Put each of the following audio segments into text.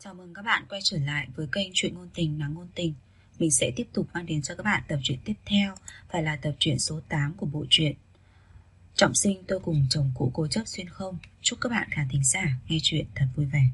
Chào mừng các bạn quay trở lại với kênh Truyện Ngôn Tình Nắng Ngôn Tình. Mình sẽ tiếp tục mang đến cho các bạn tập truyện tiếp theo, phải là tập truyện số 8 của bộ truyện Trọng Sinh Tôi Cùng Chồng Cũ Cố Chấp Xuyên Không. Chúc các bạn khán thính giả nghe truyện thật vui vẻ.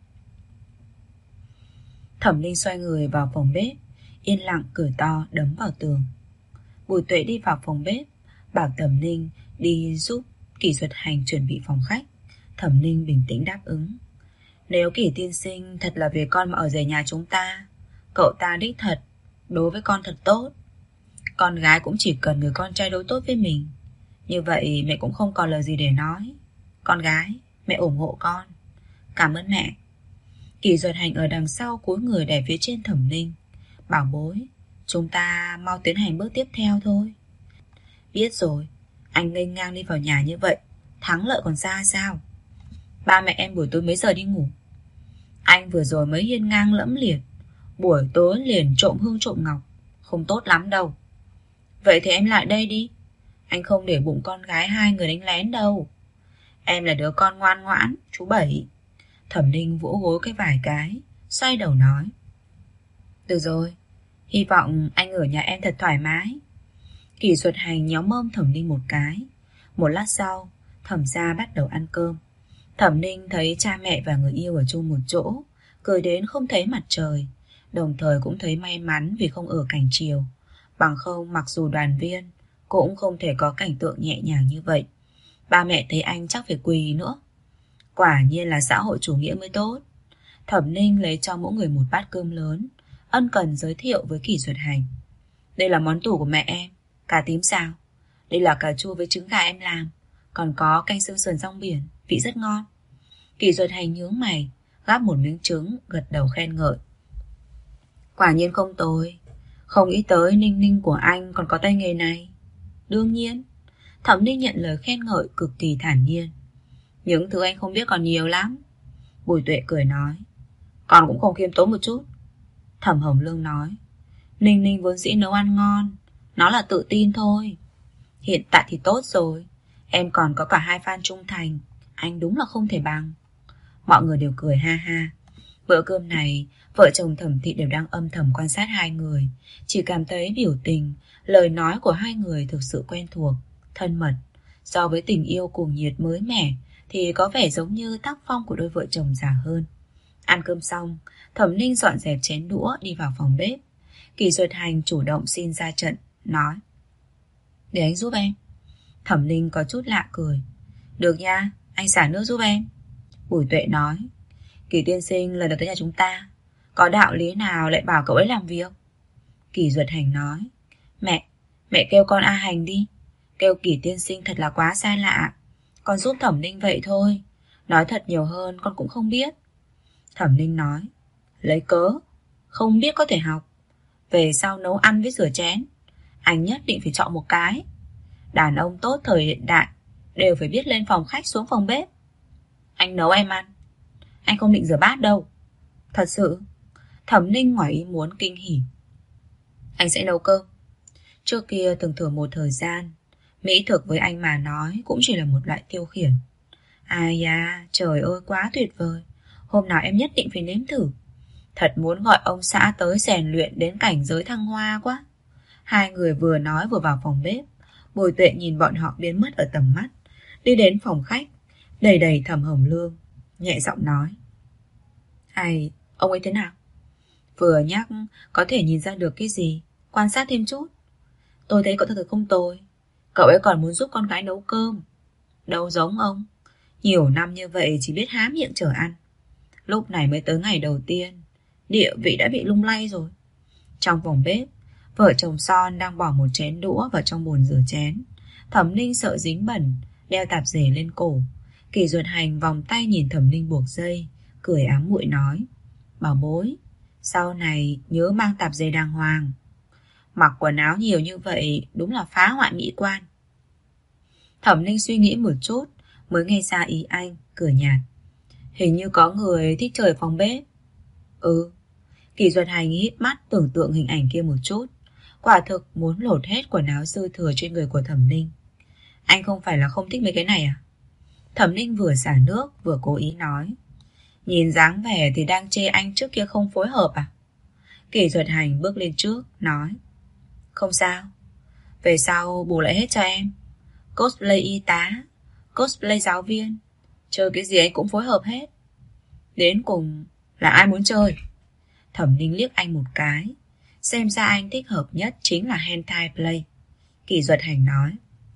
Thẩm Linh xoay người vào phòng bếp, yên lặng cười to đấm vào tường. Bùi Tuệ đi vào phòng bếp, bảo Thẩm Linh đi giúp Kỷ Duật Hành chuẩn bị phòng khách. Thẩm Linh bình tĩnh đáp ứng. Nếu Kỷ tiên sinh thật là vì con mà ở rể nhà chúng ta, cậu ta đích thật đối với con thật tốt. Con gái cũng chỉ cần người con trai đối tốt với mình. Như vậy mẹ cũng không còn lời gì để nói. Con gái, mẹ ủng hộ con. Cảm ơn mẹ. Kỷ Duật Hành ở đằng sau cúi người đè phía trên Thẩm Linh. Bảo bối, chúng ta mau tiến hành bước tiếp theo thôi. Biết rồi, anh nghênh ngang đi vào nhà như vậy, thắng lợi còn xa sao? Ba mẹ em buổi tối mấy giờ đi ngủ? Anh vừa rồi mới hiên ngang lẫm liệt, buổi tối liền trộm hương trộm ngọc, không tốt lắm đâu. Vậy thì em lại đây đi. Anh không để bụng con gái hai người đánh lén đâu. Em là đứa con ngoan ngoãn, chú Bảy. Thẩm Linh vỗ gối cái vài cái, xoay đầu nói. Được rồi, hy vọng anh ở nhà em thật thoải mái. Kỷ Duật Hành nhéo mông Thẩm Linh một cái. Một lát sau, Thẩm gia bắt đầu ăn cơm. Thẩm Linh thấy cha mẹ và người yêu ở chung một chỗ, cười đến không thấy mặt trời, đồng thời cũng thấy may mắn vì không ở cảnh chiều. Bằng không mặc dù đoàn viên, cũng không thể có cảnh tượng nhẹ nhàng như vậy. Ba mẹ thấy anh chắc phải quỳ nữa. Quả nhiên là xã hội chủ nghĩa mới tốt. Thẩm Linh lấy cho mỗi người một bát cơm lớn, ân cần giới thiệu với Kỷ Duật Hành. Đây là món tủ của mẹ em, cà tím xào. Đây là cà chua với trứng gà em làm. Còn có canh xương sườn rong biển, vị rất ngon. Kỷ Duật Hành nhướng mày, gắp một miếng trứng, gật đầu khen ngợi. Quả nhiên không tồi. Không nghĩ tới Ninh Ninh của anh còn có tay nghề này. Đương nhiên. Thẩm Ninh nhận lời khen ngợi cực kỳ thản nhiên. Những thứ anh không biết còn nhiều lắm. Bùi Tuệ cười nói. Con cũng không khiêm tốn một chút. Thẩm Hồng Lương nói. Ninh Ninh vốn dĩ nấu ăn ngon, nó là tự tin thôi. Hiện tại thì tốt rồi, em còn có cả hai fan trung thành, anh đúng là không thể bằng. Mọi người đều cười ha ha. Bữa cơm này, vợ chồng Thẩm Thị đều đang âm thầm quan sát hai người, chỉ cảm thấy biểu tình, lời nói của hai người thực sự quen thuộc, thân mật. So với tình yêu cuồng nhiệt mới mẻ thì có vẻ giống như tác phong của đôi vợ chồng già hơn. Ăn cơm xong, Thẩm Linh dọn dẹp chén đũa đi vào phòng bếp. Kỷ Duật Hành chủ động xin ra trận, nói. Để anh giúp em. Thẩm Linh có chút lạ cười. Được nha, anh xả nước giúp em. Bùi Tuệ nói. Kỷ tiên sinh lần đầu tới nhà chúng ta, có đạo lý nào lại bảo cậu ấy làm việc? Kỷ Duật Hành nói. Mẹ kêu con A Hành đi. Kêu Kỷ tiên sinh thật là quá xa lạ. Con giúp Thẩm Linh vậy thôi, nói thật nhiều hơn con cũng không biết. Thẩm Linh nói. Lấy cớ, không biết có thể học. Về sau nấu ăn với rửa chén, anh nhất định phải chọn một cái. Đàn ông tốt thời hiện đại đều phải biết lên phòng khách xuống phòng bếp. Anh nấu em ăn, anh không định rửa bát đâu. Thật sự. Thẩm Linh ngoài ý muốn kinh hỉ. Anh sẽ nấu cơm. Trước kia từng thử một thời gian, mỹ thực với anh mà nói cũng chỉ là một loại tiêu khiển. Ai da, trời ơi quá tuyệt vời. Hôm nào em nhất định phải nếm thử. Thật muốn gọi ông xã tới rèn luyện đến cảnh giới thăng hoa quá. Hai người vừa nói vừa vào phòng bếp. Bùi Tuệ nhìn bọn họ biến mất ở tầm mắt, đi đến phòng khách, đầy đầy Thẩm Hồng Lương, nhẹ giọng nói. Hay, ông ấy thế nào? Vừa nhắc, có thể nhìn ra được cái gì, quan sát thêm chút. Tôi thấy cậu thật không tồi. Cậu ấy còn muốn giúp con gái nấu cơm. Đâu giống ông, nhiều năm như vậy chỉ biết há miệng chờ ăn. Lúc này mới tới ngày đầu tiên, địa vị đã bị lung lay rồi. Trong phòng bếp, vợ chồng Son đang bỏ một chén đũa vào trong bồn rửa chén. Thẩm Linh sợ dính bẩn, đeo tạp dề lên cổ. Kỷ Duật Hành vòng tay nhìn Thẩm Linh buộc dây, cười ám muội nói. Bảo bối, sau này nhớ mang tạp dề đàng hoàng. Mặc quần áo nhiều như vậy đúng là phá hoại mỹ quan. Thẩm Linh suy nghĩ một chút mới nghe ra ý anh, cười nhạt. Hình như có người thích chơi phòng bếp. Ừ. Kỷ Duật Hành hít mắt tưởng tượng hình ảnh kia một chút. Quả thực muốn lột hết quần áo dư thừa trên người của Thẩm Linh. Anh không phải là không thích mấy cái này à? Thẩm Linh vừa xả nước vừa cố ý nói. Nhìn dáng vẻ thì đang chê anh trước kia không phối hợp à? Kỷ Duật Hành bước lên trước, nói. Không sao, về sau bù lại hết cho em. Cosplay y tá, cosplay giáo viên, chơi cái gì anh cũng phối hợp hết. Đến cùng là ai muốn chơi? Thẩm Ninh liếc anh một cái. Xem ra anh thích hợp nhất chính là hentai play. Kỷ Duật Hành nói.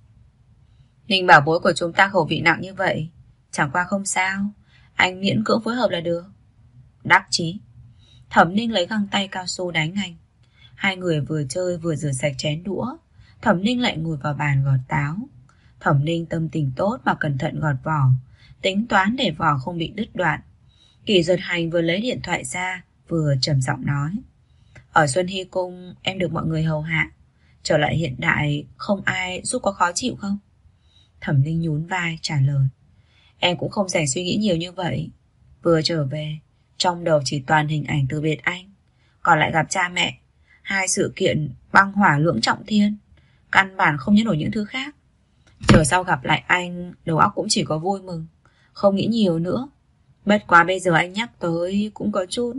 Ninh bảo bối của chúng ta khẩu vị nặng như vậy, chẳng qua không sao, anh miễn cưỡng phối hợp là được. Đắc chí. Thẩm Ninh lấy găng tay cao su đánh anh. Hai người vừa chơi vừa rửa sạch chén đũa. Thẩm Ninh lại ngồi vào bàn gọt táo. Thẩm Ninh tâm tình tốt mà cẩn thận gọt vỏ, tính toán để vỏ không bị đứt đoạn. Kỷ Duật Hành vừa lấy điện thoại ra, vừa trầm giọng nói. Ở Xuân Hy Cung em được mọi người hầu hạ, trở lại hiện đại không ai giúp có khó chịu không? Thẩm Ninh nhún vai trả lời. Em cũng không dành suy nghĩ nhiều như vậy. Vừa trở về, trong đầu chỉ toàn hình ảnh từ biệt anh, còn lại gặp cha mẹ, hai sự kiện băng hỏa lưỡng trọng thiên, căn bản không nhớ nổi những thứ khác. Chờ sau gặp lại anh, đầu óc cũng chỉ có vui mừng, không nghĩ nhiều nữa. Bất quá bây giờ anh nhắc tới cũng có chút...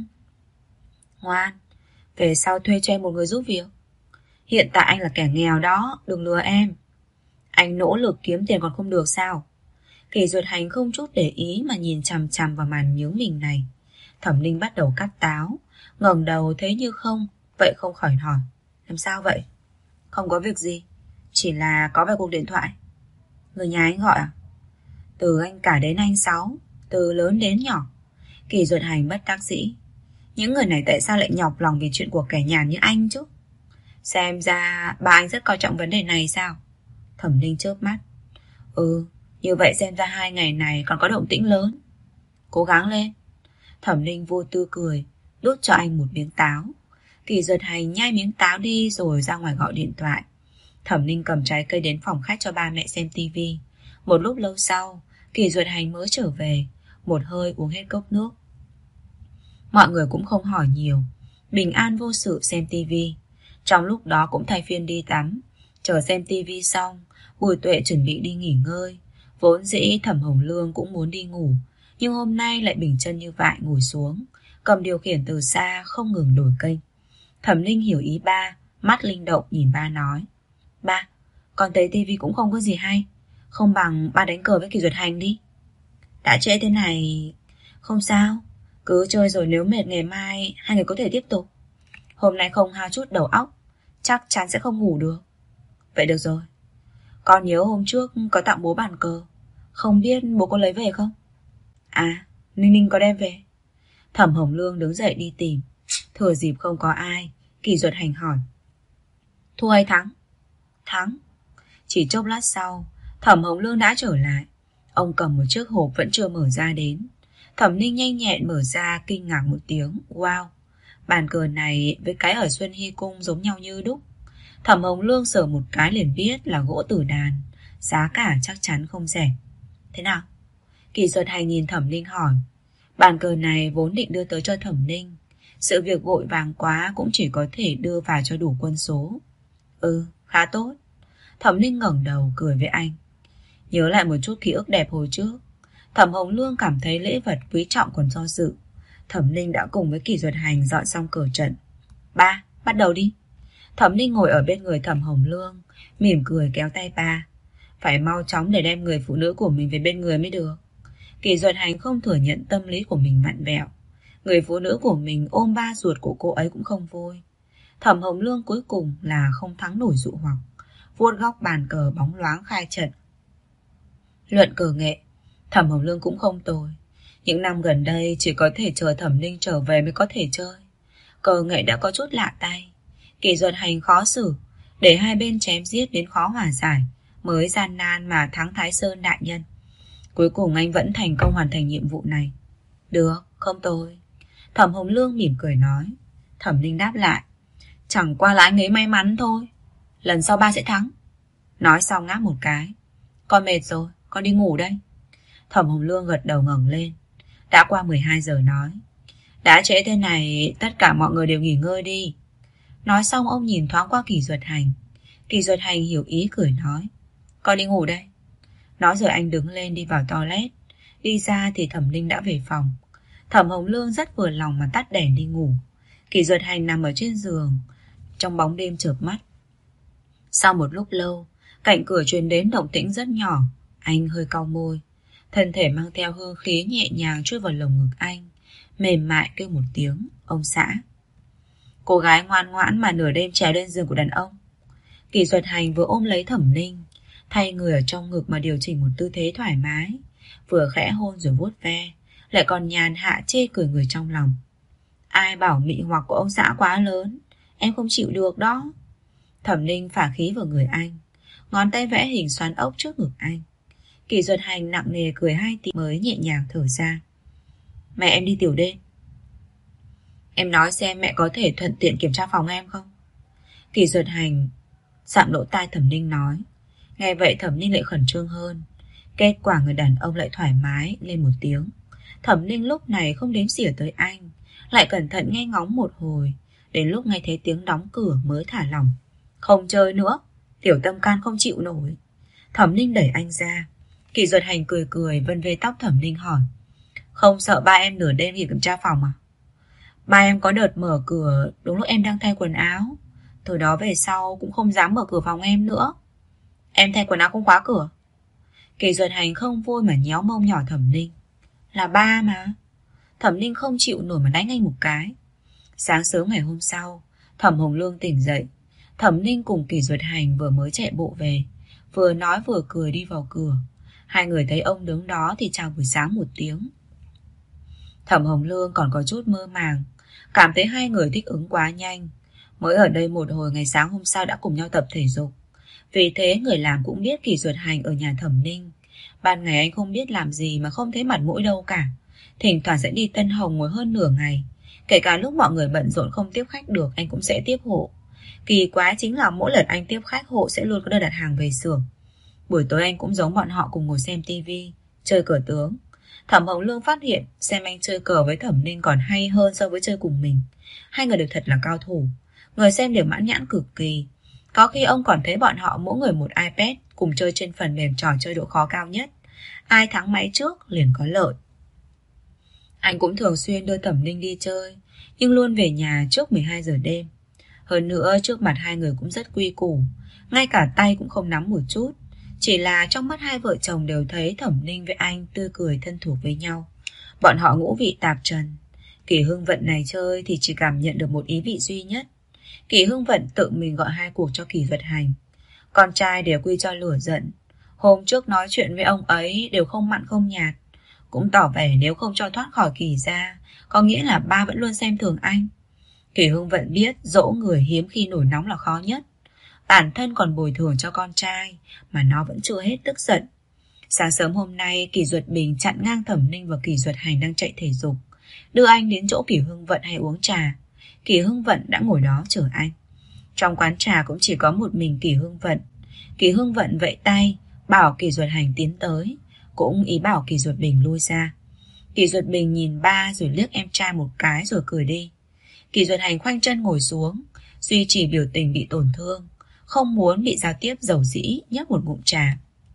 Ngoan, về sau thuê cho em một người giúp việc. Hiện tại anh là kẻ nghèo đó, đừng lừa em. Anh nỗ lực kiếm tiền còn không được sao? Kỷ Duật Hành không chút để ý mà nhìn chằm chằm vào màn nhướng mình này. Thẩm Ninh bắt đầu cắt táo, ngẩng đầu thấy như không, vậy không khỏi hỏi. Làm sao vậy? Không có việc gì, chỉ là có vài cuộc điện thoại. Người nhà anh gọi à? Từ anh cả đến anh Sáu, từ lớn đến nhỏ. Kỷ Duật Hành bất đắc dĩ. Những người này tại sao lại nhọc lòng vì chuyện của kẻ nhàn như anh chứ? Xem ra ba anh rất coi trọng vấn đề này sao? Thẩm Ninh chớp mắt. Như vậy xem ra 2 ngày này còn có động tĩnh lớn. Cố gắng lên. Thẩm Ninh vô tư cười, đút cho anh một miếng táo. Kỷ Duật Hành nhai miếng táo đi rồi ra ngoài gọi điện thoại. Thẩm Ninh cầm trái cây đến phòng khách cho ba mẹ xem tivi. Một lúc lâu sau, Kỷ Duật Hành mới trở về, một hơi uống hết cốc nước. Mọi người cũng không hỏi nhiều, bình an vô sự xem tivi. Trong lúc đó cũng thay phiên đi tắm. Chờ xem tivi xong, Bùi Tuệ chuẩn bị đi nghỉ ngơi. Vốn dĩ Thẩm Hồng Lương cũng muốn đi ngủ, nhưng hôm nay lại bình chân như vậy ngồi xuống, cầm điều khiển từ xa không ngừng đổi kênh. Thẩm Ninh hiểu ý ba, mắt linh động nhìn ba nói. Ba, con thấy tivi cũng không có gì hay, không bằng ba đánh cờ với Kỷ Duật Hành đi. Đã trễ thế này. Không sao, cứ chơi rồi nếu mệt ngày mai hai người có thể tiếp tục. Hôm nay không hao chút đầu óc, chắc chắn sẽ không ngủ được. Vậy được rồi. Con nhớ hôm trước có tặng bố bàn cờ, không biết bố có lấy về không? À, Ninh Ninh có đem về. Thẩm Hồng Lương đứng dậy đi tìm. Thừa dịp không có ai, Kỷ Duật Hành hỏi. Thua hay thắng? Thắng. Chỉ chốc lát sau, Thẩm Hồng Lương đã trở lại. Ông cầm một chiếc hộp vẫn chưa mở ra đến. Thẩm Ninh nhanh nhẹn mở ra, kinh ngạc một tiếng. Wow, bàn cờ này với cái ở Xuân Hy Cung giống nhau như đúc. Thẩm Hồng Lương sờ một cái liền biết là gỗ tử đàn, giá cả chắc chắn không rẻ. Thế nào? Kỷ Duật Hành nhìn Thẩm Ninh hỏi. Bàn cờ này vốn định đưa tới cho Thẩm Ninh, sự việc vội vàng quá cũng chỉ có thể đưa vào cho đủ quân số. Khá tốt. Thẩm Ninh ngẩng đầu cười với anh. Nhớ lại một chút ký ức đẹp hồi trước, Thẩm Hồng Lương cảm thấy lễ vật quý trọng còn do dự. Thẩm Ninh đã cùng với Kỷ Duật Hành dọn xong cờ trận. Ba, bắt đầu đi. Thẩm Ninh ngồi ở bên người Thẩm Hồng Lương, mỉm cười kéo tay ba. Phải mau chóng để đem người phụ nữ của mình về bên người mới được. Kỷ Duật Hành không thừa nhận tâm lý của mình vặn vẹo. Người phụ nữ của mình ôm ba ruột của cô ấy cũng không vui. Thẩm Hồng Lương cuối cùng là không thắng nổi dụ hoặc, vuốt góc bàn cờ bóng loáng khai trận. Luận cờ nghệ, Thẩm Hồng Lương cũng không tồi. Những năm gần đây chỉ có thể chờ Thẩm Ninh trở về mới có thể chơi. Cờ nghệ đã có chút lạ tay. Kỷ Duật Hành khó xử, để hai bên chém giết đến khó hòa giải, mới gian nan mà thắng Thái Sơn đại nhân. Cuối cùng anh vẫn thành công hoàn thành nhiệm vụ này. Được, không tồi. Thẩm Hồng Lương mỉm cười nói. Thẩm Ninh đáp lại. Chẳng qua là anh ấy may mắn thôi. Lần sau ba sẽ thắng. Nói xong ngáp một cái. Con mệt rồi, con đi ngủ đây. Thẩm Hồng Lương gật đầu ngẩng lên. Đã qua 12 giờ nói. Đã trễ thế này, tất cả mọi người đều nghỉ ngơi đi. Nói xong ông nhìn thoáng qua Kỷ Duật Hành. Kỷ Duật Hành hiểu ý cười nói. Con đi ngủ đây. Nói rồi anh đứng lên đi vào toilet. Đi ra thì Thẩm Ninh đã về phòng. Thẩm Hồng Lương rất vừa lòng mà tắt đèn đi ngủ. Kỷ Duật Hành nằm ở trên giường, trong bóng đêm chợp mắt. Sau một lúc lâu, cạnh cửa truyền đến động tĩnh rất nhỏ. Anh hơi cau môi. Thân thể mang theo hương khí nhẹ nhàng chui vào lồng ngực anh, mềm mại kêu một tiếng, ông xã. Cô gái ngoan ngoãn mà nửa đêm trèo lên giường của đàn ông. Kỷ Duật Hành vừa ôm lấy Thẩm Ninh, thay người ở trong ngực mà điều chỉnh một tư thế thoải mái, vừa khẽ hôn rồi vuốt ve, lại còn nhàn hạ chê cười người trong lòng. Ai bảo mị hoặc của ông xã quá lớn, em không chịu được đó. Thẩm Ninh phả khí vào người anh, ngón tay vẽ hình xoắn ốc trước ngực anh. Kỷ Duật Hành nặng nề cười 2 tiếng mới nhẹ nhàng thở ra. Mẹ em đi tiểu đêm. Em nói xem mẹ có thể thuận tiện kiểm tra phòng em không? Kỷ Duật Hành dạm lỗ tai Thẩm Ninh nói. Nghe vậy Thẩm Ninh lại khẩn trương hơn. Kết quả người đàn ông lại thoải mái lên một tiếng. Thẩm Ninh lúc này không đếm xỉa tới anh, lại cẩn thận nghe ngóng một hồi, đến lúc nghe thấy tiếng đóng cửa mới thả lỏng. Không chơi nữa, tiểu tâm can không chịu nổi. Thẩm Ninh đẩy anh ra. Kỷ Duật Hành cười cười vân về tóc Thẩm Ninh hỏi. Không sợ ba em nửa đêm kiểm tra phòng à? Ba em có đợt mở cửa đúng lúc em đang thay quần áo. Từ đó về sau cũng không dám mở cửa phòng em nữa. Em thay quần áo không khóa cửa. Kỷ Duật Hành không vui mà nhéo mông nhỏ Thẩm Ninh. Là ba mà. Thẩm Ninh không chịu nổi mà đánh anh một cái. Sáng sớm ngày hôm sau, Thẩm Hồng Lương tỉnh dậy. Thẩm Ninh cùng Kỷ Duật Hành vừa mới chạy bộ về, vừa nói vừa cười đi vào cửa. Hai người thấy ông đứng đó thì chào buổi sáng một tiếng. Thẩm Hồng Lương còn có chút mơ màng, cảm thấy hai người thích ứng quá nhanh. Mới ở đây một hồi ngày sáng hôm sau đã cùng nhau tập thể dục. Vì thế người làm cũng biết Kỷ Duật Hành ở nhà Thẩm Ninh. Ban ngày anh không biết làm gì mà không thấy mặt mũi đâu cả. Thỉnh thoảng sẽ đi Tân Hồng ngồi hơn nửa ngày. Kể cả lúc mọi người bận rộn không tiếp khách được, anh cũng sẽ tiếp hộ. Kỳ quá chính là mỗi lần anh tiếp khách, hộ sẽ luôn có đơn đặt hàng về xưởng. Buổi tối anh cũng giống bọn họ cùng ngồi xem tivi, chơi cờ tướng. Thẩm Hồng Lương phát hiện xem anh chơi cờ với Thẩm Ninh còn hay hơn so với chơi cùng mình. Hai người đều thật là cao thủ, người xem đều mãn nhãn cực kỳ. Có khi ông còn thấy bọn họ mỗi người một iPad cùng chơi trên phần mềm trò chơi độ khó cao nhất. Ai thắng máy trước liền có lợi. Anh cũng thường xuyên đưa Thẩm Ninh đi chơi, nhưng luôn về nhà trước 12 giờ đêm. Hơn nữa trước mặt hai người cũng rất quy củ, ngay cả tay cũng không nắm một chút. Chỉ là trong mắt hai vợ chồng đều thấy Thẩm Ninh với anh tươi cười thân thuộc với nhau. Bọn họ ngũ vị tạp trần. Kỷ Hưng Vận này chơi thì chỉ cảm nhận được một ý vị duy nhất. Kỷ Hưng Vận tự mình gọi 2 cuộc cho Kỷ Duật Hành. Con trai đều quy cho lửa giận. Hôm trước nói chuyện với ông ấy đều không mặn không nhạt, cũng tỏ vẻ nếu không cho thoát khỏi Kỷ gia, có nghĩa là ba vẫn luôn xem thường anh. Kỷ Hưng Vận biết dỗ người hiếm khi nổi nóng là khó nhất. Bản thân còn bồi thường cho con trai mà nó vẫn chưa hết tức giận. Sáng sớm hôm nay Kỷ Duật Bình chặn ngang Thẩm Ninh và Kỷ Duật Hành đang chạy thể dục, đưa anh đến chỗ Kỷ Hưng Vận hay uống trà. Kỷ Hưng Vận đã ngồi đó chờ anh. Trong quán trà cũng chỉ có một mình Kỷ Hưng Vận. Kỷ Hưng Vận vẫy tay bảo Kỷ Duật Hành tiến tới, cũng ý bảo Kỷ Duật Bình lui ra. Kỷ Duật Bình nhìn ba rồi liếc em trai một cái rồi cười đi. Kỷ Duật Hành khoanh chân ngồi xuống, duy trì biểu tình bị tổn thương, không muốn bị giao tiếp dầu dĩ, nhấp một ngụm trà.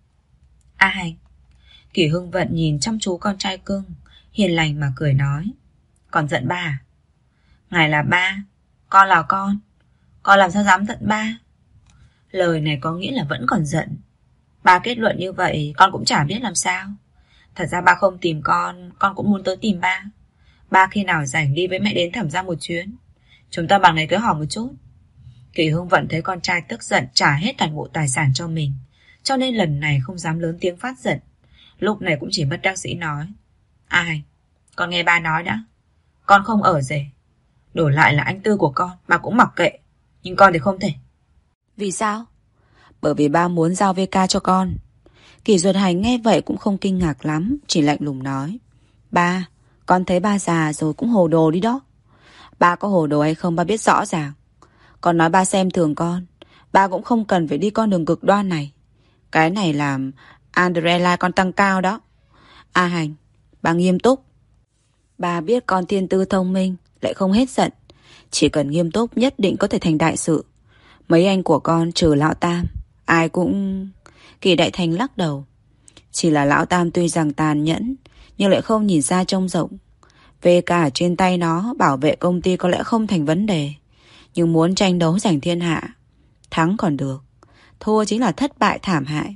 A Hành. Kỷ Hưng Vận nhìn chăm chú con trai cưng, hiền lành mà cười nói. Còn giận ba à? Ngài là ba, con là con làm sao dám giận ba? Lời này có nghĩa là vẫn còn giận. Ba kết luận như vậy con cũng chả biết làm sao. Thật ra ba không tìm con cũng muốn tới tìm ba. Ba khi nào rảnh đi với mẹ đến Thẩm gia một chuyến, chúng ta bằng này cưới hỏi một chút. Kỷ Hưng Vận thấy con trai tức giận trả hết toàn bộ tài sản cho mình, cho nên lần này không dám lớn tiếng phát giận. Lúc này cũng chỉ bất đắc dĩ nói. Ai, con nghe ba nói đã. Con không ở rể, đổi lại là anh Tư của con, ba cũng mặc kệ. Nhưng con thì không thể. Vì sao? Bởi vì ba muốn giao VK cho con. Kỷ Duật Hành nghe vậy cũng không kinh ngạc lắm, chỉ lạnh lùng nói. Ba, con thấy ba già rồi cũng hồ đồ đi đó. Ba có hồ đồ hay không ba biết rõ ràng. Con nói ba xem thường con, ba cũng không cần phải đi con đường cực đoan này. Cái này làm adrenaline con tăng cao đó. A Hành, ba nghiêm túc. Ba biết con thiên tư thông minh, lại không hết giận. Chỉ cần nghiêm túc nhất định có thể thành đại sự. Mấy anh của con trừ lão Tam, ai cũng... Kỳ Đại Thành lắc đầu. Chỉ là lão Tam tuy rằng tàn nhẫn, nhưng lại không nhìn xa trông rộng. VK ở trên tay nó, bảo vệ công ty có lẽ không thành vấn đề, nhưng muốn tranh đấu giành thiên hạ, thắng còn được, thua chính là thất bại thảm hại.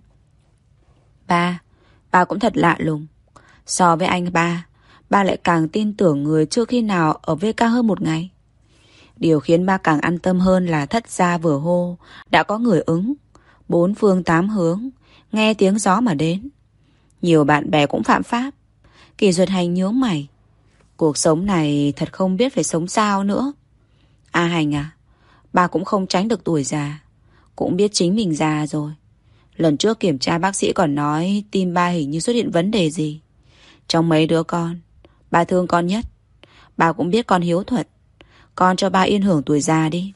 Ba cũng thật lạ lùng. So với anh ba lại càng tin tưởng người chưa khi nào ở VK hơn một ngày. Điều khiến ba càng an tâm hơn là thất gia vừa hô đã có người ứng, 4 phương 8 hướng, nghe tiếng gió mà đến. Nhiều bạn bè cũng phạm pháp. Kỷ Duật Hành nhướng mày. Cuộc sống này thật không biết phải sống sao nữa. A Hành à, ba cũng không tránh được tuổi già, cũng biết chính mình già rồi. Lần trước kiểm tra bác sĩ còn nói tim ba hình như xuất hiện vấn đề gì. Trong mấy đứa con, ba thương con nhất. Ba cũng biết con hiếu thuận, con cho ba yên hưởng tuổi già đi.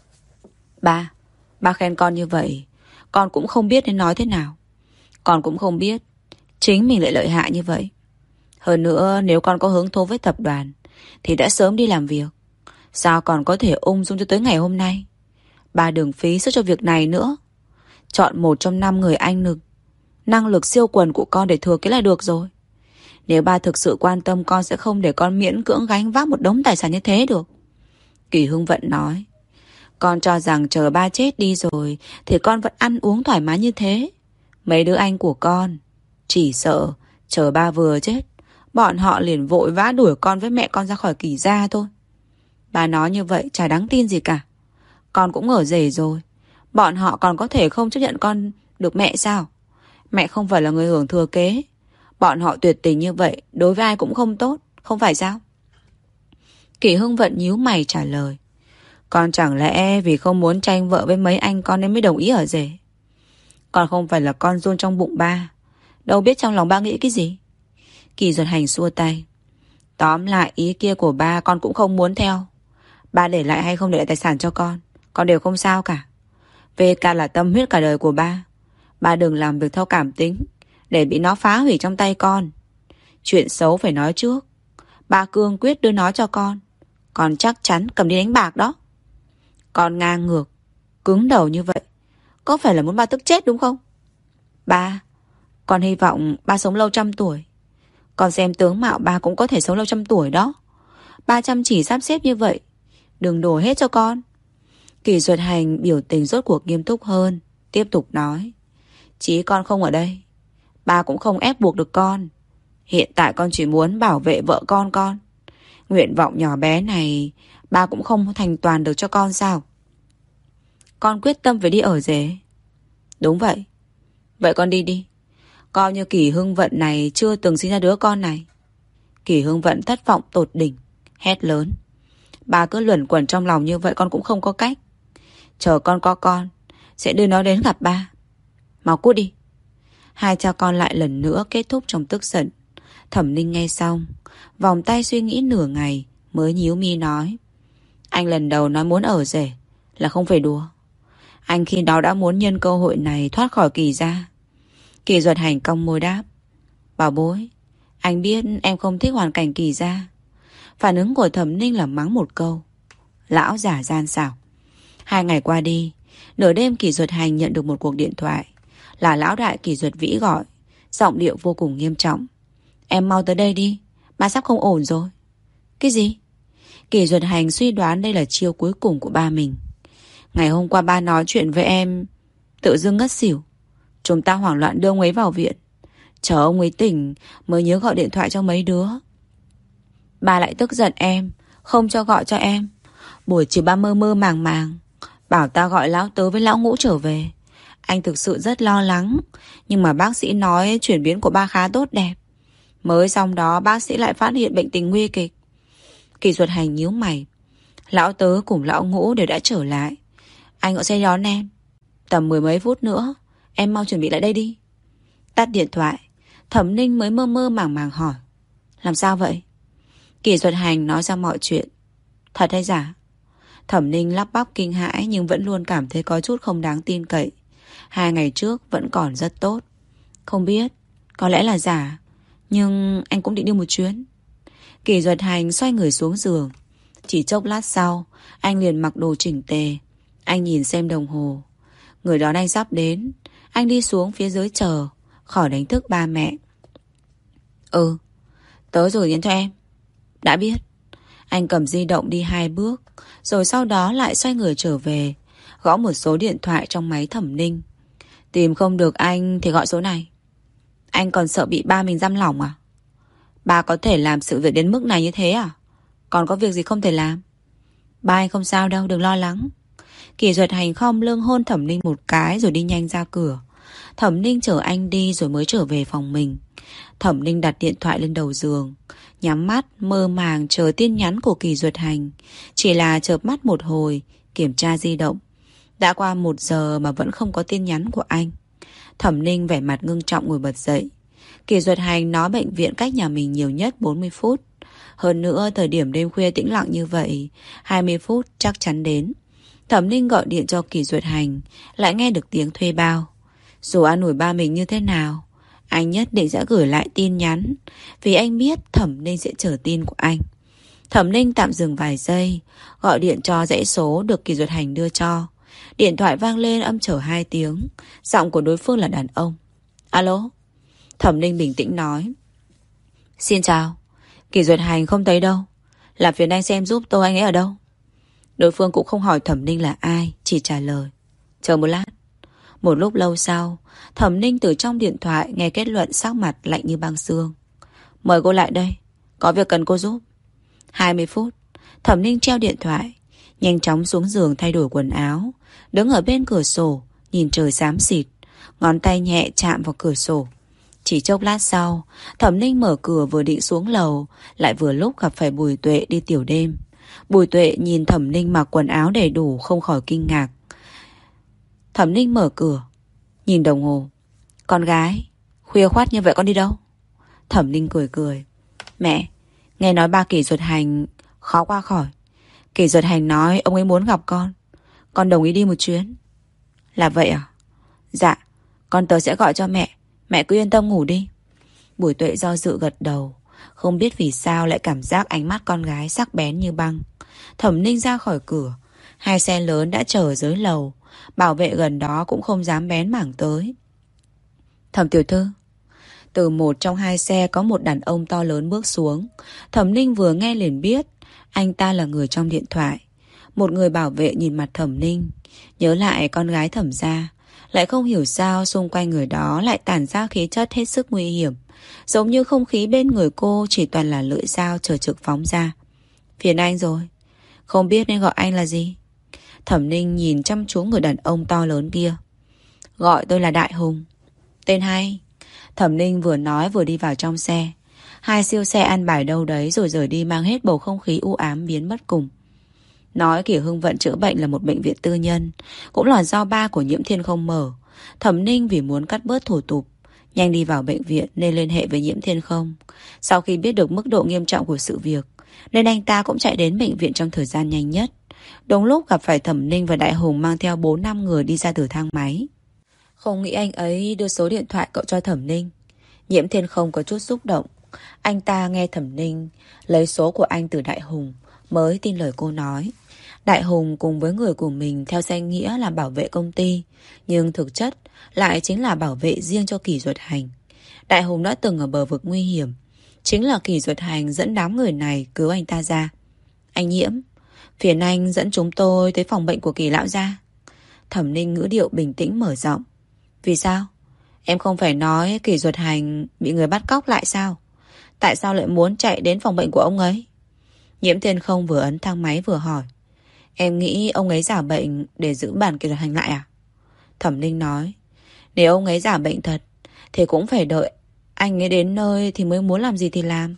Ba khen con như vậy, con cũng không biết nên nói thế nào. Con cũng không biết chính mình lại lợi hại như vậy. Hơn nữa, nếu con có hứng thú với tập đoàn thì đã sớm đi làm việc. Sao còn có thể ung dung cho tới ngày hôm nay? Ba đừng phí sức cho việc này nữa. Chọn một trong 5 người năng lực siêu quần của con để thừa kế là được rồi. Nếu ba thực sự quan tâm, con sẽ không để con miễn cưỡng gánh vác một đống tài sản như thế được. Kỳ Hưng Vận nói. Con cho rằng chờ ba chết đi rồi thì con vẫn ăn uống thoải mái như thế. Mấy đứa anh của con chỉ sợ chờ ba vừa chết, bọn họ liền vội vã đuổi con với mẹ con ra khỏi Kỷ gia thôi. Ba nói như vậy chả đáng tin gì cả. Con cũng ở rể rồi, bọn họ còn có thể không chấp nhận con được mẹ sao? Mẹ không phải là người hưởng thừa kế. Bọn họ tuyệt tình như vậy đối với ai cũng không tốt, không phải sao? Kỷ Hưng Vận nhíu mày trả lời. Con chẳng lẽ vì không muốn tranh vợ với mấy anh con nên mới đồng ý ở rể? Con không phải là con giun trong bụng ba, đâu biết trong lòng ba nghĩ cái gì. Kỳ Duật Hành xua tay. Tóm lại ý kia của ba con cũng không muốn theo. Ba để lại hay không để lại tài sản cho con đều không sao cả. VK là tâm huyết cả đời của ba. Ba đừng làm việc theo cảm tính để bị nó phá hủy trong tay con. Chuyện xấu phải nói trước. Ba cương quyết đưa nó cho con chắc chắn cầm đi đánh bạc đó. Con ngang ngược, cứng đầu như vậy, có phải là muốn ba tức chết đúng không? Ba, con hy vọng ba sống lâu 100 tuổi. Con xem tướng mạo ba cũng có thể sống lâu 100 tuổi đó. Ba chăm chỉ sắp xếp như vậy, đừng đổ hết cho con. Kỷ Duật Hành biểu tình rốt cuộc nghiêm túc hơn, tiếp tục nói. Chí con không ở đây, ba cũng không ép buộc được con. Hiện tại con chỉ muốn bảo vệ vợ con. Nguyện vọng nhỏ bé này ba cũng không thành toàn được cho con sao? Con quyết tâm phải đi ở rể. Đúng vậy. Vậy con đi đi. Coi như Kỷ Hưng Vận này chưa từng sinh ra đứa con này. Kỷ Hưng Vận thất vọng tột đỉnh, hét lớn. Ba cứ luẩn quẩn trong lòng như vậy con cũng không có cách. Chờ con có con sẽ đưa nó đến gặp ba. Mau cút đi. Hai cha con lại lần nữa kết thúc trong tức giận. Thẩm Ninh nghe xong, vòng tay suy nghĩ nửa ngày mới nhíu mi nói. Anh lần đầu nói muốn ở rể là không phải đùa. Anh khi đó đã muốn nhân cơ hội này thoát khỏi Kỳ gia. Kỳ Duật Hành cong môi đáp. Bảo bối, anh biết em không thích hoàn cảnh Kỳ gia. Phản ứng của Thẩm Ninh là mắng một câu. Lão giả gian xảo. 2 ngày qua đi, nửa đêm Kỳ Duật Hành nhận được một cuộc điện thoại. Là lão đại Kỳ Duật Vĩ gọi, giọng điệu vô cùng nghiêm trọng. Em mau tới đây đi, ba sắp không ổn rồi. Cái gì? Kỳ Duật Hành suy đoán đây là chiêu cuối cùng của ba mình. Ngày hôm qua ba nói chuyện với em, tự dưng ngất xỉu. Chúng ta hoảng loạn đưa ông ấy vào viện. Chờ ông ấy tỉnh mới nhớ gọi điện thoại cho mấy đứa. Ba lại tức giận em, không cho gọi cho em. Buổi chiều ba mơ mơ màng màng, bảo ta gọi lão tứ với lão ngũ trở về. Anh thực sự rất lo lắng, nhưng mà bác sĩ nói chuyển biến của ba khá tốt đẹp. Mới xong đó bác sĩ lại phát hiện bệnh tình nguy kịch. Kỳ Duật Hành nhíu mày. Lão tứ cùng lão ngũ đều đã trở lại. Anh gọi xe đón em. Tầm 10 mấy phút nữa, em mau chuẩn bị lại đây đi. Tắt điện thoại, Thẩm Ninh mới mơ mơ màng màng hỏi. Làm sao vậy? Kỳ Duật Hành nói ra mọi chuyện. Thật hay giả? Thẩm Ninh lắp bắp kinh hãi nhưng vẫn luôn cảm thấy có chút không đáng tin cậy. 2 ngày trước vẫn còn rất tốt. Không biết, có lẽ là giả, nhưng anh cũng định đi một chuyến. Kỳ Duật Hành xoay người xuống giường. Chỉ chốc lát sau, anh liền mặc đồ chỉnh tề. Anh nhìn xem đồng hồ. Người đón anh sắp đến. Anh đi xuống phía dưới chờ, khỏi đánh thức ba mẹ. Tớ rồi nhắn cho em. Đã biết. Anh cầm di động đi 2 bước, rồi sau đó lại xoay người trở về, gõ một số điện thoại trong máy Thẩm Ninh. Tìm không được anh thì gọi số này. Anh còn sợ bị ba mình giam lỏng à? Ba có thể làm sự việc đến mức này như thế à? Còn có việc gì không thể làm? Ba anh không sao đâu, đừng lo lắng. Kỷ Duật Hành khom lưng hôn Thẩm Ninh một cái rồi đi nhanh ra cửa. Thẩm Ninh chở anh đi rồi mới trở về phòng mình. Thẩm Ninh đặt điện thoại lên đầu giường, nhắm mắt mơ màng chờ tin nhắn của Kỷ Duật Hành. Chỉ là chợp mắt một hồi, kiểm tra di động. Đã qua 1 giờ mà vẫn không có tin nhắn của anh. Thẩm Ninh vẻ mặt ngưng trọng ngồi bật dậy. Kỷ Duật Hành nói bệnh viện cách nhà mình nhiều nhất 40 phút. Hơn nữa thời điểm đêm khuya tĩnh lặng như vậy, 20 phút chắc chắn đến. Thẩm Ninh gọi điện cho Kỷ Duật Hành, lại nghe được tiếng thuê bao. Dù an ủi ba mình như thế nào, anh nhất định sẽ gửi lại tin nhắn, vì anh biết Thẩm Ninh sẽ chờ tin của anh. Thẩm Ninh tạm dừng vài giây, gọi điện cho dãy số được Kỷ Duật Hành đưa cho. Điện thoại vang lên âm chở 2 tiếng. Giọng của đối phương là đàn ông. Alo? Thẩm Ninh bình tĩnh nói. Xin chào. Kỷ Duật Hành không thấy đâu. Làm phiền anh xem giúp tôi anh ấy ở đâu. Đối phương cũng không hỏi Thẩm Ninh là ai, chỉ trả lời. Chờ một lát. Một lúc lâu sau, Thẩm Ninh từ trong điện thoại nghe kết luận sắc mặt lạnh như băng xương. Mời cô lại đây, có việc cần cô giúp. 20 phút, Thẩm Ninh treo điện thoại, nhanh chóng xuống giường thay đổi quần áo, đứng ở bên cửa sổ, nhìn trời xám xịt, ngón tay nhẹ chạm vào cửa sổ. Chỉ chốc lát sau, Thẩm Ninh mở cửa vừa định xuống lầu, lại vừa lúc gặp phải Bùi Tuệ đi tiểu đêm. Bùi Tuệ nhìn Thẩm Ninh mặc quần áo đầy đủ không khỏi kinh ngạc. Thẩm Ninh mở cửa, nhìn đồng hồ. Con gái, khuya khoắt như vậy con đi đâu? Thẩm Ninh cười cười. Mẹ, nghe nói ba Kỷ Duật Hành khó qua khỏi. Kỷ Duật Hành nói ông ấy muốn gặp con đồng ý đi một chuyến. Là vậy à? Dạ, con tớ sẽ gọi cho mẹ. Mẹ cứ yên tâm ngủ đi. Bùi Tuệ do dự gật đầu. Không biết vì sao lại cảm giác ánh mắt con gái sắc bén như băng. Thẩm Ninh ra khỏi cửa. 2 xe lớn đã chờ dưới lầu. Bảo vệ gần đó cũng không dám bén mảng tới. Thẩm tiểu thư. Từ một trong 2 xe có một đàn ông to lớn bước xuống. Thẩm Ninh vừa nghe liền biết anh ta là người trong điện thoại. Một người bảo vệ nhìn mặt Thẩm Ninh, nhớ lại con gái Thẩm gia, lại không hiểu sao xung quanh người đó lại tản ra khí chất hết sức nguy hiểm, giống như không khí bên người cô chỉ toàn là lưỡi dao chờ trực phóng ra. Phiền anh rồi, không biết nên gọi anh là gì. Thẩm Ninh nhìn chăm chú người đàn ông to lớn kia. Gọi tôi là Đại Hùng. Tên hay. Thẩm Ninh vừa nói vừa đi vào trong xe. 2 siêu xe ăn bài đâu đấy rồi rời đi, mang hết bầu không khí u ám biến mất cùng. Nói Kỷ Hưng Vận chữa bệnh là một bệnh viện tư nhân, cũng là do ba của Nhiễm Thiên Không mở. Thẩm Ninh vì muốn cắt bớt thủ tục, nhanh đi vào bệnh viện nên liên hệ với Nhiễm Thiên Không. Sau khi biết được mức độ nghiêm trọng của sự việc, nên anh ta cũng chạy đến bệnh viện trong thời gian nhanh nhất. Đúng lúc gặp phải Thẩm Ninh và Đại Hùng mang theo 4-5 người đi ra từ thang máy. Không nghĩ anh ấy đưa số điện thoại cậu cho Thẩm Ninh. Nhiễm Thiên Không có chút xúc động. Anh ta nghe Thẩm Ninh lấy số của anh từ Đại Hùng mới tin lời cô nói. Đại Hùng cùng với người của mình theo danh nghĩa là bảo vệ công ty, nhưng thực chất lại chính là bảo vệ riêng cho Kỷ Duật Hành. Đại Hùng đã từng ở bờ vực nguy hiểm, chính là Kỷ Duật Hành dẫn đám người này cứu anh ta ra. Anh Nhiễm, phiền anh dẫn chúng tôi tới phòng bệnh của Kỷ lão gia. Thẩm Ninh ngữ điệu bình tĩnh mở giọng. Vì sao? Em không phải nói Kỷ Duật Hành bị người bắt cóc lại sao? Tại sao lại muốn chạy đến phòng bệnh của ông ấy? Nhiễm Thiên Không vừa ấn thang máy vừa hỏi. Em nghĩ ông ấy giả bệnh để giữ bản Kỷ Duật Hành lại à? Thẩm Ninh nói. Nếu ông ấy giả bệnh thật thì cũng phải đợi anh ấy đến nơi thì mới muốn làm gì thì làm.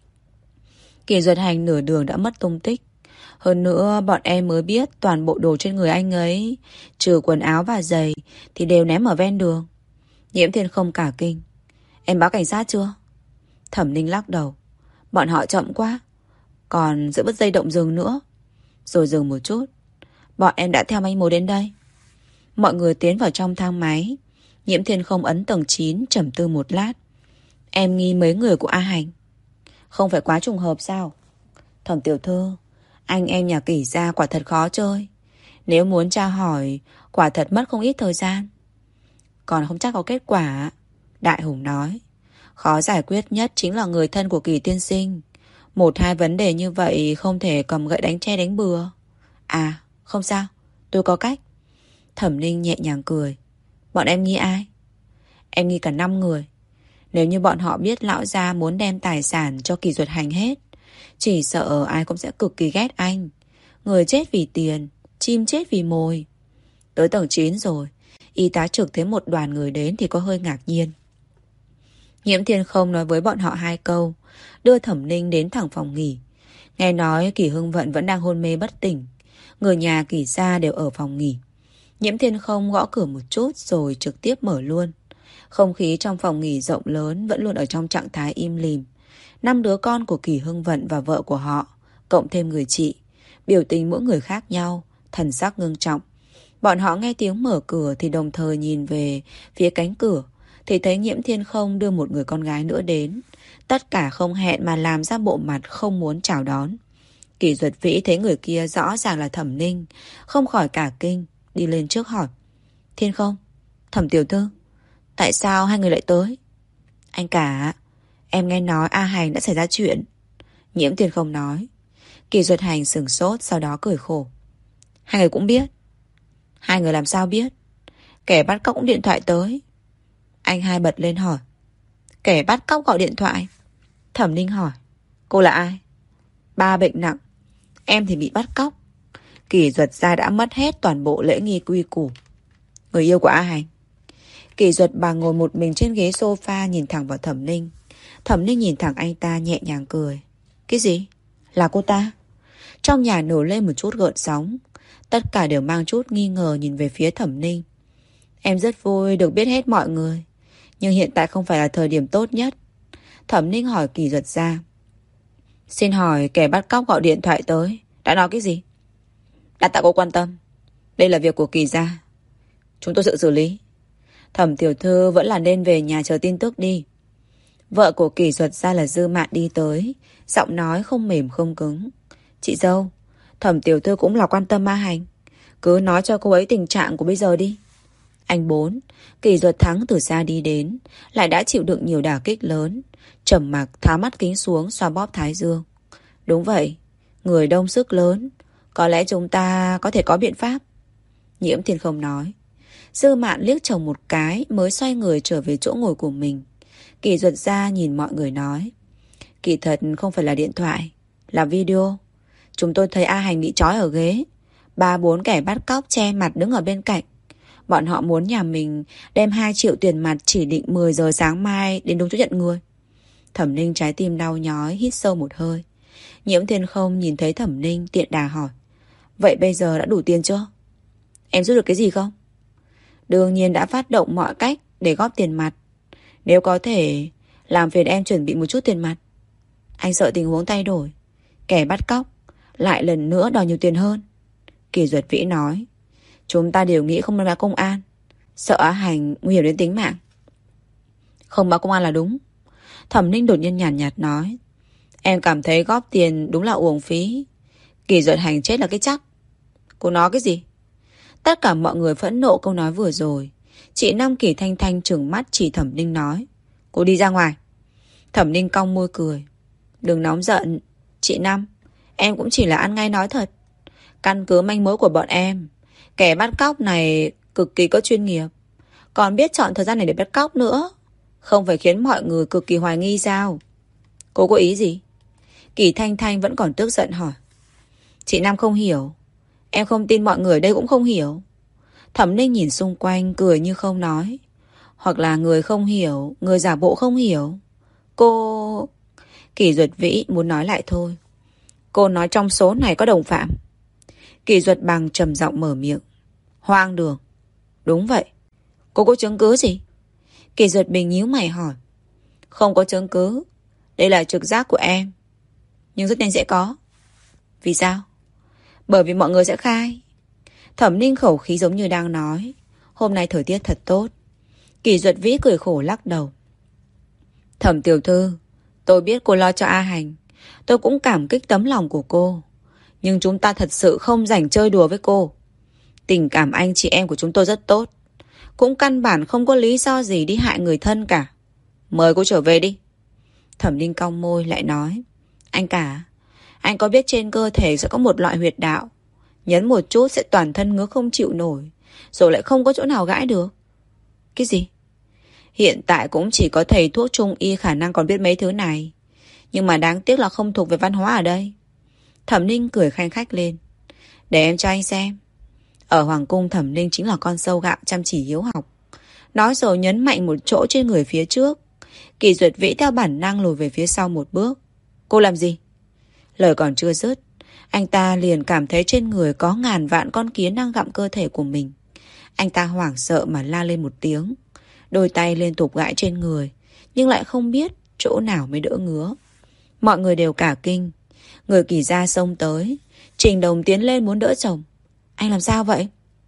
Kỷ Duật Hành nửa đường đã mất tung tích. Hơn nữa bọn em mới biết toàn bộ đồ trên người anh ấy, trừ quần áo và giày, thì đều ném ở ven đường. Nhiễm Thiên Không cả kinh. Em báo cảnh sát chưa? Thẩm Ninh lắc đầu. Bọn họ chậm quá, còn giữ bớt dây động rừng nữa. Rồi dừng một chút. Bọn em đã theo manh mối đến đây. Mọi người tiến vào trong thang máy. Nhiễm Thiên Không ấn tầng 9 trầm tư một lát. Em nghi mấy người của A Hành. Không phải quá trùng hợp sao? Thẩm tiểu thư, anh em nhà Kỷ gia quả thật khó chơi. Nếu muốn tra hỏi, quả thật mất không ít thời gian. Còn không chắc có kết quả. Đại Hùng nói. Khó giải quyết nhất chính là người thân của Kỳ tiên sinh. Một hai vấn đề như vậy không thể cầm gậy đánh tre đánh bừa. À, không sao, tôi có cách. Thẩm Ninh nhẹ nhàng cười. Bọn em nghi ai? Em nghi cả 5 người. Nếu như bọn họ biết lão gia muốn đem tài sản cho Kỳ Duật Hành hết, chỉ sợ ai cũng sẽ cực kỳ ghét anh. Người chết vì tiền, chim chết vì mồi. Tới tầng 9 rồi, y tá trực thấy một đoàn người đến thì có hơi ngạc nhiên. Nhiễm Thiên Không nói với bọn họ 2 câu, đưa Thẩm Ninh đến thẳng phòng nghỉ. Nghe nói Kỳ Hưng Vận vẫn đang hôn mê bất tỉnh. Người nhà Kỳ gia đều ở phòng nghỉ. Nhiễm Thiên Không gõ cửa một chút rồi trực tiếp mở luôn. Không khí trong phòng nghỉ rộng lớn vẫn luôn ở trong trạng thái im lìm. 5 đứa con của Kỳ Hưng Vận và vợ của họ, cộng thêm người chị, biểu tình mỗi người khác nhau, thần sắc ngưng trọng. Bọn họ nghe tiếng mở cửa thì đồng thời nhìn về phía cánh cửa, thì thấy Nhiễm Thiên Không đưa một người con gái nữa đến. Tất cả không hẹn mà làm ra bộ mặt không muốn chào đón. Kỳ Duật Vĩ thấy người kia rõ ràng là Thẩm Ninh, không khỏi cả kinh, đi lên trước hỏi. Thiên Không, Thẩm tiểu thư, tại sao hai người lại tới? Anh cả, em nghe nói A Hành đã xảy ra chuyện. Nhiễm Thiên Không nói. Kỳ Duật Hành sửng sốt, sau đó cười khổ. Hai người cũng biết. Hai người làm sao biết? Kẻ bắt cóc cũng điện thoại tới. Anh hai bật lên hỏi. Kẻ bắt cóc gọi điện thoại? Thẩm Ninh hỏi. Cô là ai? Ba bệnh nặng, em thì bị bắt cóc. Kỳ Duật gia đã mất hết toàn bộ lễ nghi quy củ. Người yêu của A Hành. Kỳ Duật bà ngồi một mình trên ghế sofa nhìn thẳng vào Thẩm Ninh. Thẩm Ninh nhìn thẳng anh ta nhẹ nhàng cười. Cái gì? Là cô ta? Trong nhà nổi lên một chút gợn sóng. Tất cả đều mang chút nghi ngờ nhìn về phía Thẩm Ninh. Em rất vui được biết hết mọi người, nhưng hiện tại không phải là thời điểm tốt nhất. Thẩm Ninh hỏi Kỳ Duật gia. Xin hỏi kẻ bắt cóc gọi điện thoại tới đã nói cái gì? Đã tạo cô quan tâm. Đây là việc của Kỳ gia, chúng tôi tự xử lý. Thẩm tiểu thư vẫn là nên về nhà chờ tin tức đi. Vợ của Kỳ Duật gia là Dư Mạn đi tới, giọng nói không mềm không cứng. Chị dâu, Thẩm tiểu thư cũng là quan tâm A Hành, cứ nói cho cô ấy tình trạng của bây giờ đi. Anh bốn, Kỳ Duật Thắng từ xa đi đến, lại đã chịu đựng nhiều đả kích lớn. Trầm mặc tháo mắt kính xuống, xoa bóp thái dương. Đúng vậy, người đông sức lớn, có lẽ chúng ta có thể có biện pháp. Nhiễm Thiên Không nói. Dư Mạn liếc chồng một cái mới xoay người trở về chỗ ngồi của mình. Kỳ Duật gia nhìn mọi người nói. Kỳ thật không phải là điện thoại, là video. Chúng tôi thấy A Hành bị trói ở ghế, 3-4 kẻ bắt cóc che mặt đứng ở bên cạnh. Bọn họ muốn nhà mình đem 2 triệu tiền mặt, chỉ định 10 giờ sáng mai đến đúng chỗ nhận người. Thẩm Ninh trái tim đau nhói, hít sâu một hơi. Nhiễm Thiên Không nhìn thấy Thẩm Ninh tiện đà hỏi. Vậy bây giờ đã đủ tiền chưa? Em giúp được cái gì không? Đương nhiên đã phát động mọi cách để góp tiền mặt. Nếu có thể, làm phiền em chuẩn bị một chút tiền mặt. Anh sợ tình huống thay đổi, kẻ bắt cóc lại lần nữa đòi nhiều tiền hơn. Kỳ Duật Vĩ nói. Chúng ta đều nghĩ không nên báo công an, sợ Á Hành nguy hiểm đến tính mạng. Không báo công an là đúng. Thẩm Ninh đột nhiên nhàn nhạt nói. Em cảm thấy góp tiền đúng là uổng phí. Kỳ Duật Hành chết là cái chắc. Cô nói cái gì? Tất cả mọi người phẫn nộ câu nói vừa rồi. Chị Năm Kỳ Thanh Thanh trừng mắt chỉ Thẩm Ninh nói. Cô đi ra ngoài. Thẩm Ninh cong môi cười. Đừng nóng giận. Chị Năm, em cũng chỉ là ăn ngay nói thật. Căn cứ manh mối của bọn em, kẻ bắt cóc này cực kỳ có chuyên nghiệp, còn biết chọn thời gian này để bắt cóc nữa. Không phải khiến mọi người cực kỳ hoài nghi sao? Cô có ý gì? Kỳ Thanh Thanh vẫn còn tức giận hỏi. Chị Nam không hiểu. Em không tin mọi người đây cũng không hiểu. Thẩm Ninh nhìn xung quanh cười như không nói. Hoặc là người không hiểu, người giả bộ không hiểu. Cô... Kỳ Duật Vĩ muốn nói lại thôi. Cô nói trong số này có đồng phạm. Kỳ Duật Bằng trầm giọng mở miệng. Hoang đường. Đúng vậy. Cô có chứng cứ gì? Kỳ Duật Bình nhíu mày hỏi. Không có chứng cứ. Đây là trực giác của em. Nhưng rất nhanh sẽ có. Vì sao? Bởi vì mọi người sẽ khai. Thẩm Ninh khẩu khí giống như đang nói. Hôm nay thời tiết thật tốt. Kỳ Duật Vĩ cười khổ lắc đầu. Thẩm tiểu thư, tôi biết cô lo cho A Hành. Tôi cũng cảm kích tấm lòng của cô. Nhưng chúng ta thật sự không rảnh chơi đùa với cô. Tình cảm anh chị em của chúng tôi rất tốt. Cũng căn bản không có lý do gì đi hại người thân cả. Mời cô trở về đi. Thẩm Ninh cong môi lại nói, anh cả, anh có biết trên cơ thể sẽ có một loại huyệt đạo, nhấn một chút sẽ toàn thân ngứa không chịu nổi, rồi lại không có chỗ nào gãi được. Cái gì? Hiện tại cũng chỉ có thầy thuốc trung y khả năng còn biết mấy thứ này. Nhưng mà đáng tiếc là không thuộc về văn hóa ở đây. Thẩm Ninh cười khanh khách lên. Để em cho anh xem. Ở Hoàng cung Thẩm Ninh chính là con sâu gạo chăm chỉ hiếu học. Nói rồi nhấn mạnh một chỗ trên người phía trước. Kỳ Duyệt Vĩ theo bản năng lùi về phía sau một bước. Cô làm gì? Lời còn chưa dứt, anh ta liền cảm thấy trên người có ngàn vạn con kiến đang gặm cơ thể của mình. Anh ta hoảng sợ mà la lên một tiếng. Đôi tay liên tục gãi trên người, nhưng lại không biết chỗ nào mới đỡ ngứa. Mọi người đều cả kinh. Người Kỳ gia xông tới. Trình Đồng tiến lên muốn đỡ chồng. Anh làm sao vậy?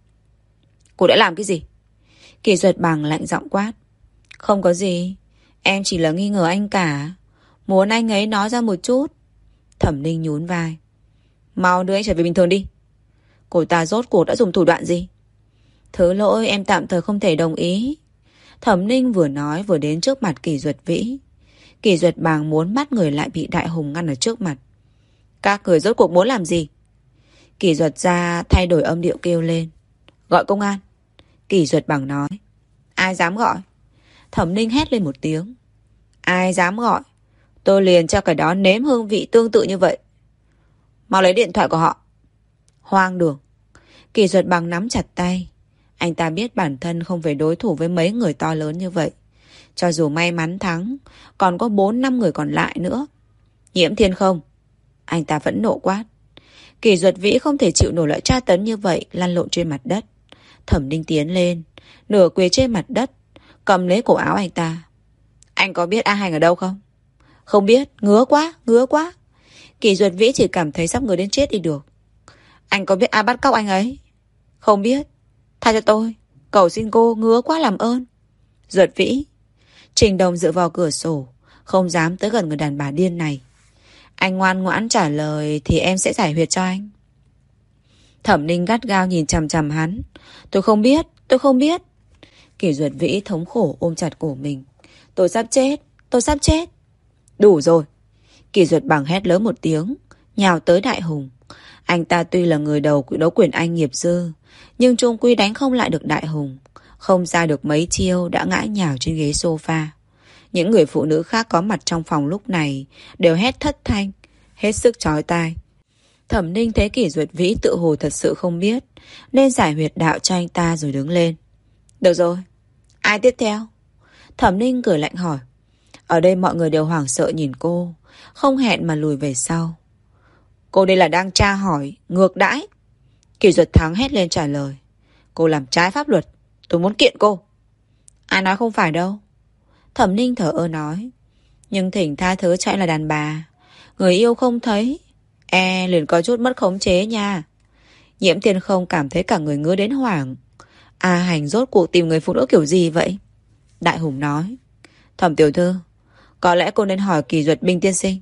Cô đã làm cái gì? Kỳ Duyệt Bằng lạnh giọng quát. Không có gì, em chỉ là nghi ngờ anh cả, muốn anh ấy nói ra một chút. Thẩm Ninh nhún vai. Mau đưa anh trở về bình thường đi. Cô ta rốt cuộc đã dùng thủ đoạn gì? Thứ lỗi, em tạm thời không thể đồng ý. Thẩm Ninh vừa nói vừa đến trước mặt Kỳ Duyệt Vĩ. Kỳ Duyệt Bằng muốn bắt người lại bị Đại Hùng ngăn ở trước mặt. Các người rốt cuộc muốn làm gì? Kỳ Duyệt ra thay đổi âm điệu kêu lên. Gọi công an. Kỳ Duyệt Bằng nói. Ai dám gọi? Thẩm Ninh hét lên một tiếng. Ai dám gọi, tôi liền cho cái đó nếm hương vị tương tự như vậy. Mau lấy điện thoại của họ. Hoang đường. Kỳ Duyệt Bằng nắm chặt tay. Anh ta biết bản thân không phải đối thủ với mấy người to lớn như vậy. Cho dù may mắn thắng, còn có 4-5 người còn lại nữa. Nhiễm Thiên không? Anh ta vẫn nộ quát. Kỳ Duyệt Vĩ không thể chịu nổi loại tra tấn như vậy, lăn lộn trên mặt đất. Thẩm Ninh tiến lên, nửa quỳ trên mặt đất, cầm lấy cổ áo anh ta. Anh có biết A Hành ở đâu không? Không biết, ngứa quá, ngứa quá. Kỳ Duyệt Vĩ chỉ cảm thấy sắp ngứa đến chết đi được. Anh có biết ai bắt cóc anh ấy? Không biết. Tha cho tôi, cầu xin cô, ngứa quá làm ơn. Duyệt Vĩ. Trình Đồng dựa vào cửa sổ, không dám tới gần người đàn bà điên này. Anh ngoan ngoãn trả lời thì em sẽ giải huyệt cho anh. Thẩm Ninh gắt gao nhìn chằm chằm hắn. Tôi không biết, tôi không biết. Kỳ Duyệt Vĩ thống khổ ôm chặt cổ mình. Tôi sắp chết, tôi sắp chết. Đủ rồi. Kỳ Duyệt Bằng hét lớn một tiếng, nhào tới Đại Hùng. Anh ta tuy là người đầu đấu quyền Anh nghiệp dư, nhưng chung quy đánh không lại được Đại Hùng. Không ra được mấy chiêu đã ngã nhào trên ghế sofa. Những người phụ nữ khác có mặt trong phòng lúc này đều hét thất thanh, hết sức chói tai. Thẩm Ninh thấy Kỷ Duyệt Vĩ tự hồ thật sự không biết, nên giải huyệt đạo cho anh ta rồi đứng lên. Được rồi, ai tiếp theo? Thẩm Ninh cười lạnh hỏi. Ở đây mọi người đều hoảng sợ nhìn cô, không hẹn mà lùi về sau. Cô đây là đang tra hỏi, ngược đãi. Kỷ Duyệt Thắng hét lên trả lời. Cô làm trái pháp luật, tôi muốn kiện cô. Ai nói không phải đâu. Thẩm Ninh thở ơ nói. Nhưng thỉnh tha thứ chạy là đàn bà, người yêu không thấy, liền có chút mất khống chế nha. Nhiễm Thiên không cảm thấy cả người ngứa đến hoảng. A Hành rốt cuộc tìm người phụ nữ kiểu gì vậy? Đại Hùng nói. Thẩm tiểu thư, có lẽ cô nên hỏi Kỳ Duyệt Binh tiên sinh.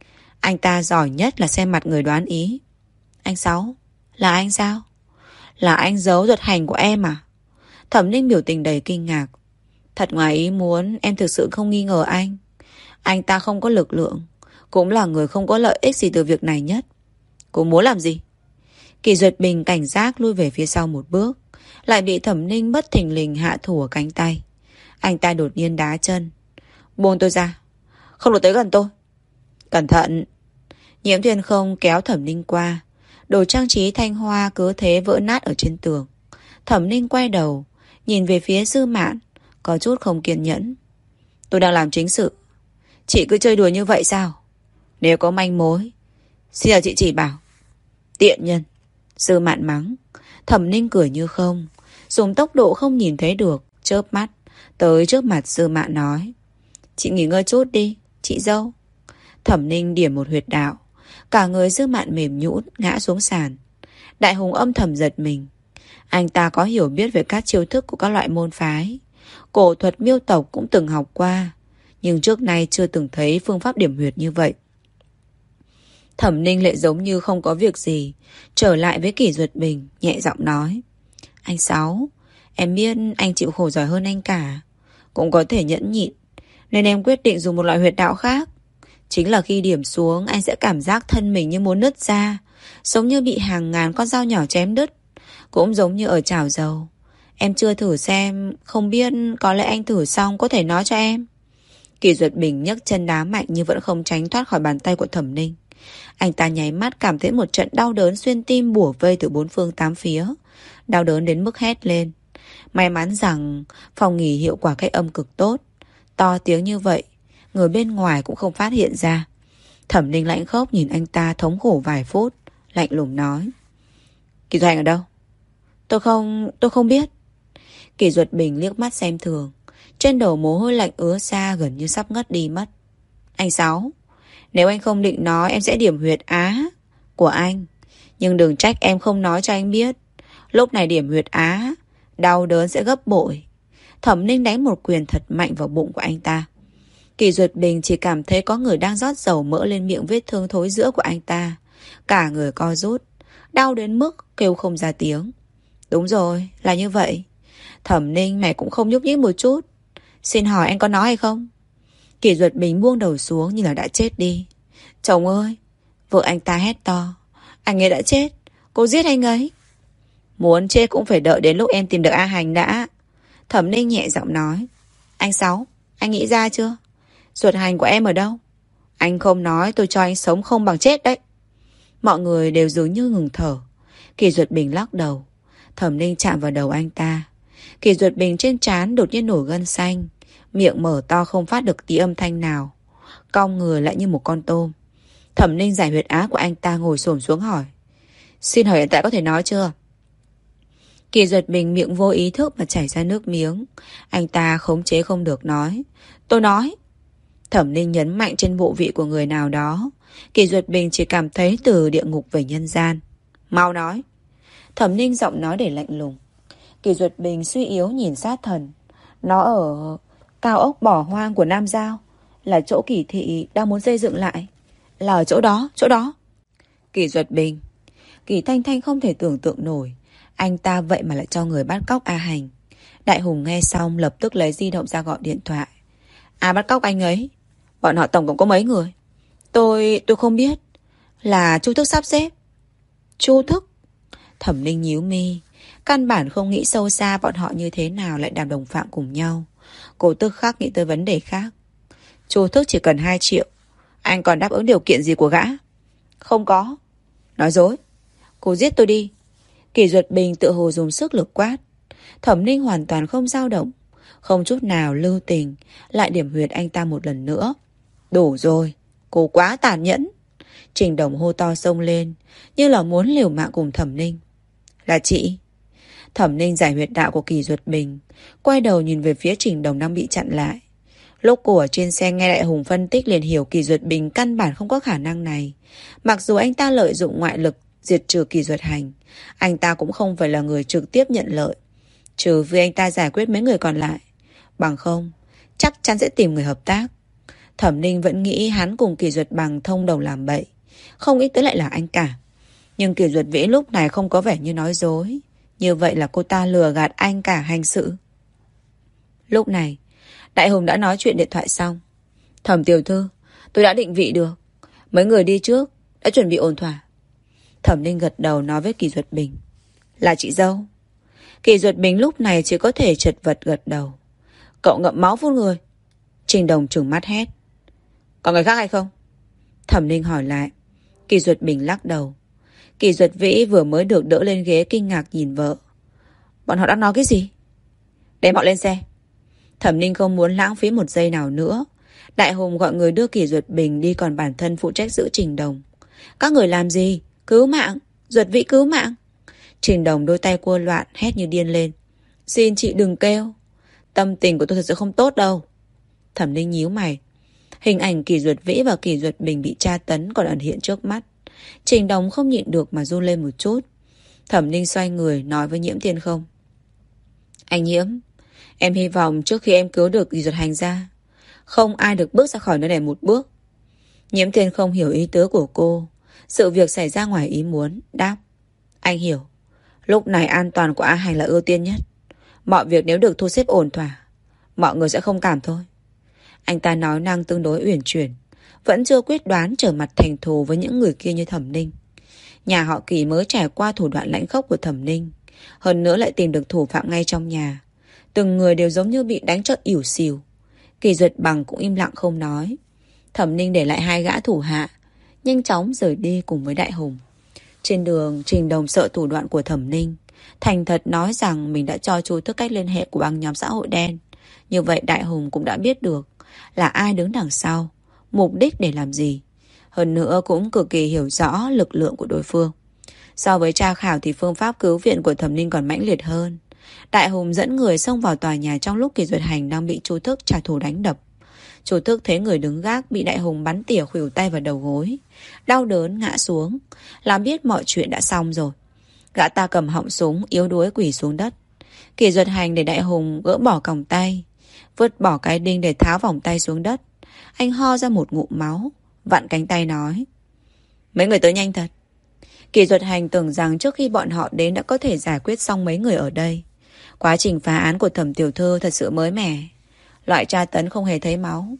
Anh ta giỏi nhất là xem mặt người đoán ý. Anh Sáu, là anh sao? Là anh giấu Duyệt Hành của em à? Thẩm Ninh biểu tình đầy kinh ngạc. Thật ngoài ý muốn, em thực sự không nghi ngờ anh. Anh ta không có lực lượng, cũng là người không có lợi ích gì từ việc này nhất. Cô muốn làm gì? Kỳ Duyệt Bình cảnh giác lui về phía sau một bước, lại bị Thẩm Ninh bất thình lình hạ thủ ở cánh tay. Anh ta đột nhiên đá chân. Buông tôi ra, không được tới gần tôi. Cẩn thận. Nhiễm Thiên không kéo Thẩm Ninh qua. Đồ trang trí thanh hoa cứ thế vỡ nát ở trên tường. Thẩm Ninh quay đầu, nhìn về phía Dư Mạn, có chút không kiên nhẫn. Tôi đang làm chính sự, chị cứ chơi đùa như vậy sao? Nếu có manh mối, xin nhờ chị chỉ bảo. Tiện nhân. Dư Mạn mắng. Thẩm Ninh cười như không, dùng tốc độ không nhìn thấy được, chớp mắt tới trước mặt Dư Mạn nói. Chị nghỉ ngơi chút đi, chị dâu. Thẩm Ninh điểm một huyệt đạo, cả người Dư Mạn mềm nhũn ngã xuống sàn. Đại Hùng âm thầm giật mình. Anh ta có hiểu biết về các chiêu thức của các loại môn phái, cổ thuật miêu tộc cũng từng học qua, nhưng trước nay chưa từng thấy phương pháp điểm huyệt như vậy. Thẩm Ninh lại giống như không có việc gì, trở lại với Kỷ Duyệt Bình, nhẹ giọng nói. Anh Sáu, em biết anh chịu khổ giỏi hơn anh cả, cũng có thể nhẫn nhịn, nên em quyết định dùng một loại huyệt đạo khác. Chính là khi điểm xuống, anh sẽ cảm giác thân mình như muốn nứt ra, giống như bị hàng ngàn con dao nhỏ chém đứt. Cũng giống như ở chảo dầu. Em chưa thử xem, không biết có lẽ anh thử xong có thể nói cho em. Kỳ Duật Bình nhấc chân đá mạnh nhưng vẫn không tránh thoát khỏi bàn tay của Thẩm Ninh. Anh ta nháy mắt cảm thấy một trận đau đớn xuyên tim bủa vây từ bốn phương tám phía. Đau đớn đến mức hét lên. May mắn rằng phòng nghỉ hiệu quả cách âm cực tốt. To tiếng như vậy, người bên ngoài cũng không phát hiện ra. Thẩm Ninh lạnh khốc nhìn anh ta thống khổ vài phút, lạnh lùng nói. Kỳ Duật Hành ở đâu? Tôi không biết. Kỳ Duật Bình liếc mắt xem thường. Trên đầu mồ hôi lạnh ứa ra, gần như sắp ngất đi mất. Anh Sáu, nếu anh không định nói, em sẽ điểm huyệt á của anh. Nhưng đừng trách em không nói cho anh biết. Lúc này điểm huyệt á, đau đớn sẽ gấp bội. Thẩm Ninh đánh một quyền thật mạnh vào bụng của anh ta. Kỳ Duật Bình chỉ cảm thấy có người đang rót dầu mỡ lên miệng vết thương thối rữa của anh ta. Cả người co rút, đau đến mức kêu không ra tiếng. Đúng rồi, là như vậy. Thẩm Ninh, mày cũng không nhúc nhích một chút. Xin hỏi anh có nói hay không? Kỳ Duật Bình buông đầu xuống như là đã chết đi. Chồng ơi! Vợ anh ta hét to. Anh ấy đã chết, cô giết anh ấy. Muốn chết cũng phải đợi đến lúc em tìm được A Hành đã. Thẩm Ninh nhẹ giọng nói. Anh Sáu, anh nghĩ ra chưa? Duật Hành của em ở đâu? Anh không nói tôi cho anh sống không bằng chết đấy. Mọi người đều dường như ngừng thở. Kỳ Duật Bình lắc đầu. Thẩm Ninh chạm vào đầu anh ta. Kỳ Duật Bình trên trán đột nhiên nổi gân xanh. Miệng mở to không phát được tí âm thanh nào. Cong người lại như một con tôm. Thẩm Ninh giải huyệt áo của anh ta, ngồi xổm xuống hỏi. Xin hỏi hiện tại có thể nói chưa? Kỳ Duật Bình miệng vô ý thức mà chảy ra nước miếng. Anh ta khống chế không được nói. Tôi nói. Thẩm Ninh nhấn mạnh trên bộ vị của người nào đó. Kỳ Duật Bình chỉ cảm thấy từ địa ngục về nhân gian. Mau nói. Thẩm Ninh giọng nói để lạnh lùng. Kỳ Duật Bình suy yếu nhìn sát thần. Nó ở cao ốc bỏ hoang của Nam Giao, là chỗ Kỳ thị đang muốn xây dựng lại. Là ở chỗ đó, chỗ đó. Kỳ Duật Bình. Kỳ Thanh Thanh không thể tưởng tượng nổi. Anh ta vậy mà lại cho người bắt cóc A Hành. Đại Hùng nghe xong lập tức lấy di động ra gọi điện thoại. Ai bắt cóc anh ấy? Bọn họ tổng cộng có mấy người? Tôi không biết. Là Chu Thức sắp xếp. Chu Thức? Thẩm Ninh nhíu mi. Căn bản không nghĩ sâu xa bọn họ như thế nào lại làm đồng phạm cùng nhau. Cô tức khắc nghĩ tới vấn đề khác. Chu Thức chỉ cần 2 triệu. Anh còn đáp ứng điều kiện gì của gã? Không có. Nói dối. Cô giết tôi đi. Kỳ Duật Bình tự hồ dùng sức lực quát. Thẩm Ninh hoàn toàn không dao động, không chút nào lưu tình, lại điểm huyệt anh ta một lần nữa. Đủ rồi, cô quá tàn nhẫn. Trình Đồng hô to xông lên, như là muốn liều mạng cùng Thẩm Ninh. Là chị. Thẩm Ninh giải huyệt đạo của Kỳ Duật Bình, quay đầu nhìn về phía Trình Đồng đang bị chặn lại. Lúc cô ở trên xe nghe Đại Hùng phân tích liền hiểu Kỳ Duật Bình căn bản không có khả năng này. Mặc dù anh ta lợi dụng ngoại lực diệt trừ Kỳ Duật Hành, anh ta cũng không phải là người trực tiếp nhận lợi. Trừ vì anh ta giải quyết mấy người còn lại. Bằng không, chắc chắn sẽ tìm người hợp tác. Thẩm Ninh vẫn nghĩ hắn cùng Kỳ Duật Bằng thông đồng làm bậy, không nghĩ tới lại là anh cả. Nhưng Kỳ Duật Vĩ lúc này không có vẻ như nói dối. Như vậy là cô ta lừa gạt anh cả hành sự. Lúc này Đại Hùng đã nói chuyện điện thoại xong. Thẩm tiểu thư, tôi đã định vị được. Mấy người đi trước đã chuẩn bị ổn thỏa. Thẩm Ninh gật đầu nói với Kỳ Duật Bình. Là chị dâu. Kỳ Duật Bình lúc này chỉ có thể chật vật gật đầu. Cậu ngậm máu phun người. Trình Đồng trừng mắt hét. Có người khác hay không? Thẩm Ninh hỏi lại. Kỳ Duật Bình lắc đầu. Kỳ Duật Vĩ vừa mới được đỡ lên ghế kinh ngạc nhìn vợ. Bọn họ đang nói cái gì? Đem họ lên xe. Thẩm Ninh không muốn lãng phí một giây nào nữa. Đại Hùng gọi người đưa Kỳ Duật Bình đi, còn bản thân phụ trách giữ Trình Đồng. Các người làm gì? Cứu mạng! Duật Vĩ cứu mạng! Trình Đồng đôi tay cua loạn hét như điên lên. Xin chị đừng kêu. Tâm tình của tôi thật sự không tốt đâu. Thẩm Ninh nhíu mày. Hình ảnh Kỳ Duật Vĩ và Kỳ Duật Bình bị tra tấn còn ẩn hiện trước mắt. Trình Đồng không nhịn được mà run lên một chút. Thẩm Ninh xoay người nói với Nhiễm Thiên Không. Anh Nhiễm, em hy vọng trước khi em cứu được Kỳ Duật Hành ra, không ai được bước ra khỏi nơi này một bước. Nhiễm Thiên Không hiểu ý tứ của cô. Sự việc xảy ra ngoài ý muốn. Đáp. Anh hiểu. Lúc này an toàn của A Hành là ưu tiên nhất. Mọi việc nếu được thu xếp ổn thỏa, mọi người sẽ không cảm thôi. Anh ta nói năng tương đối uyển chuyển, vẫn chưa quyết đoán trở mặt thành thù với những người kia như Thẩm Ninh. Nhà họ Kỳ mới trải qua thủ đoạn lãnh khốc của Thẩm Ninh, hơn nữa lại tìm được thủ phạm ngay trong nhà. Từng người đều giống như bị đánh cho ỉu xìu. Kỳ Duật Bằng cũng im lặng không nói. Thẩm Ninh để lại 2 gã thủ hạ, nhanh chóng rời đi cùng với Đại Hùng. Trên đường, Trình Đồng sợ thủ đoạn của Thẩm Ninh, thành thật nói rằng mình đã cho Chu Thức cách liên hệ của băng nhóm xã hội đen. Như vậy Đại Hùng cũng đã biết được là ai đứng đằng sau, mục đích để làm gì. Hơn nữa cũng cực kỳ hiểu rõ lực lượng của đối phương. So với tra khảo thì phương pháp cứu viện của Thẩm Ninh còn mãnh liệt hơn. Đại Hùng dẫn người xông vào tòa nhà trong lúc Kỳ Duật Hành đang bị Chu Thức trả thù đánh đập. Chu Thức thấy người đứng gác bị Đại Hùng bắn tỉa khuỷu tay vào đầu gối, đau đớn ngã xuống, làm biết mọi chuyện đã xong rồi. Gã ta cầm họng súng yếu đuối quỳ xuống đất. Kỳ Duật Hành để Đại Hùng gỡ bỏ còng tay, vứt bỏ cái đinh để tháo vòng tay xuống đất. Anh ho ra một ngụm máu, vặn cánh tay nói: mấy người tới nhanh thật. Kỳ Duật Hành tưởng rằng trước khi bọn họ đến đã có thể giải quyết xong mấy người ở đây. Quá trình phá án của Thẩm tiểu thư thật sự mới mẻ, loại tra tấn không hề thấy máu.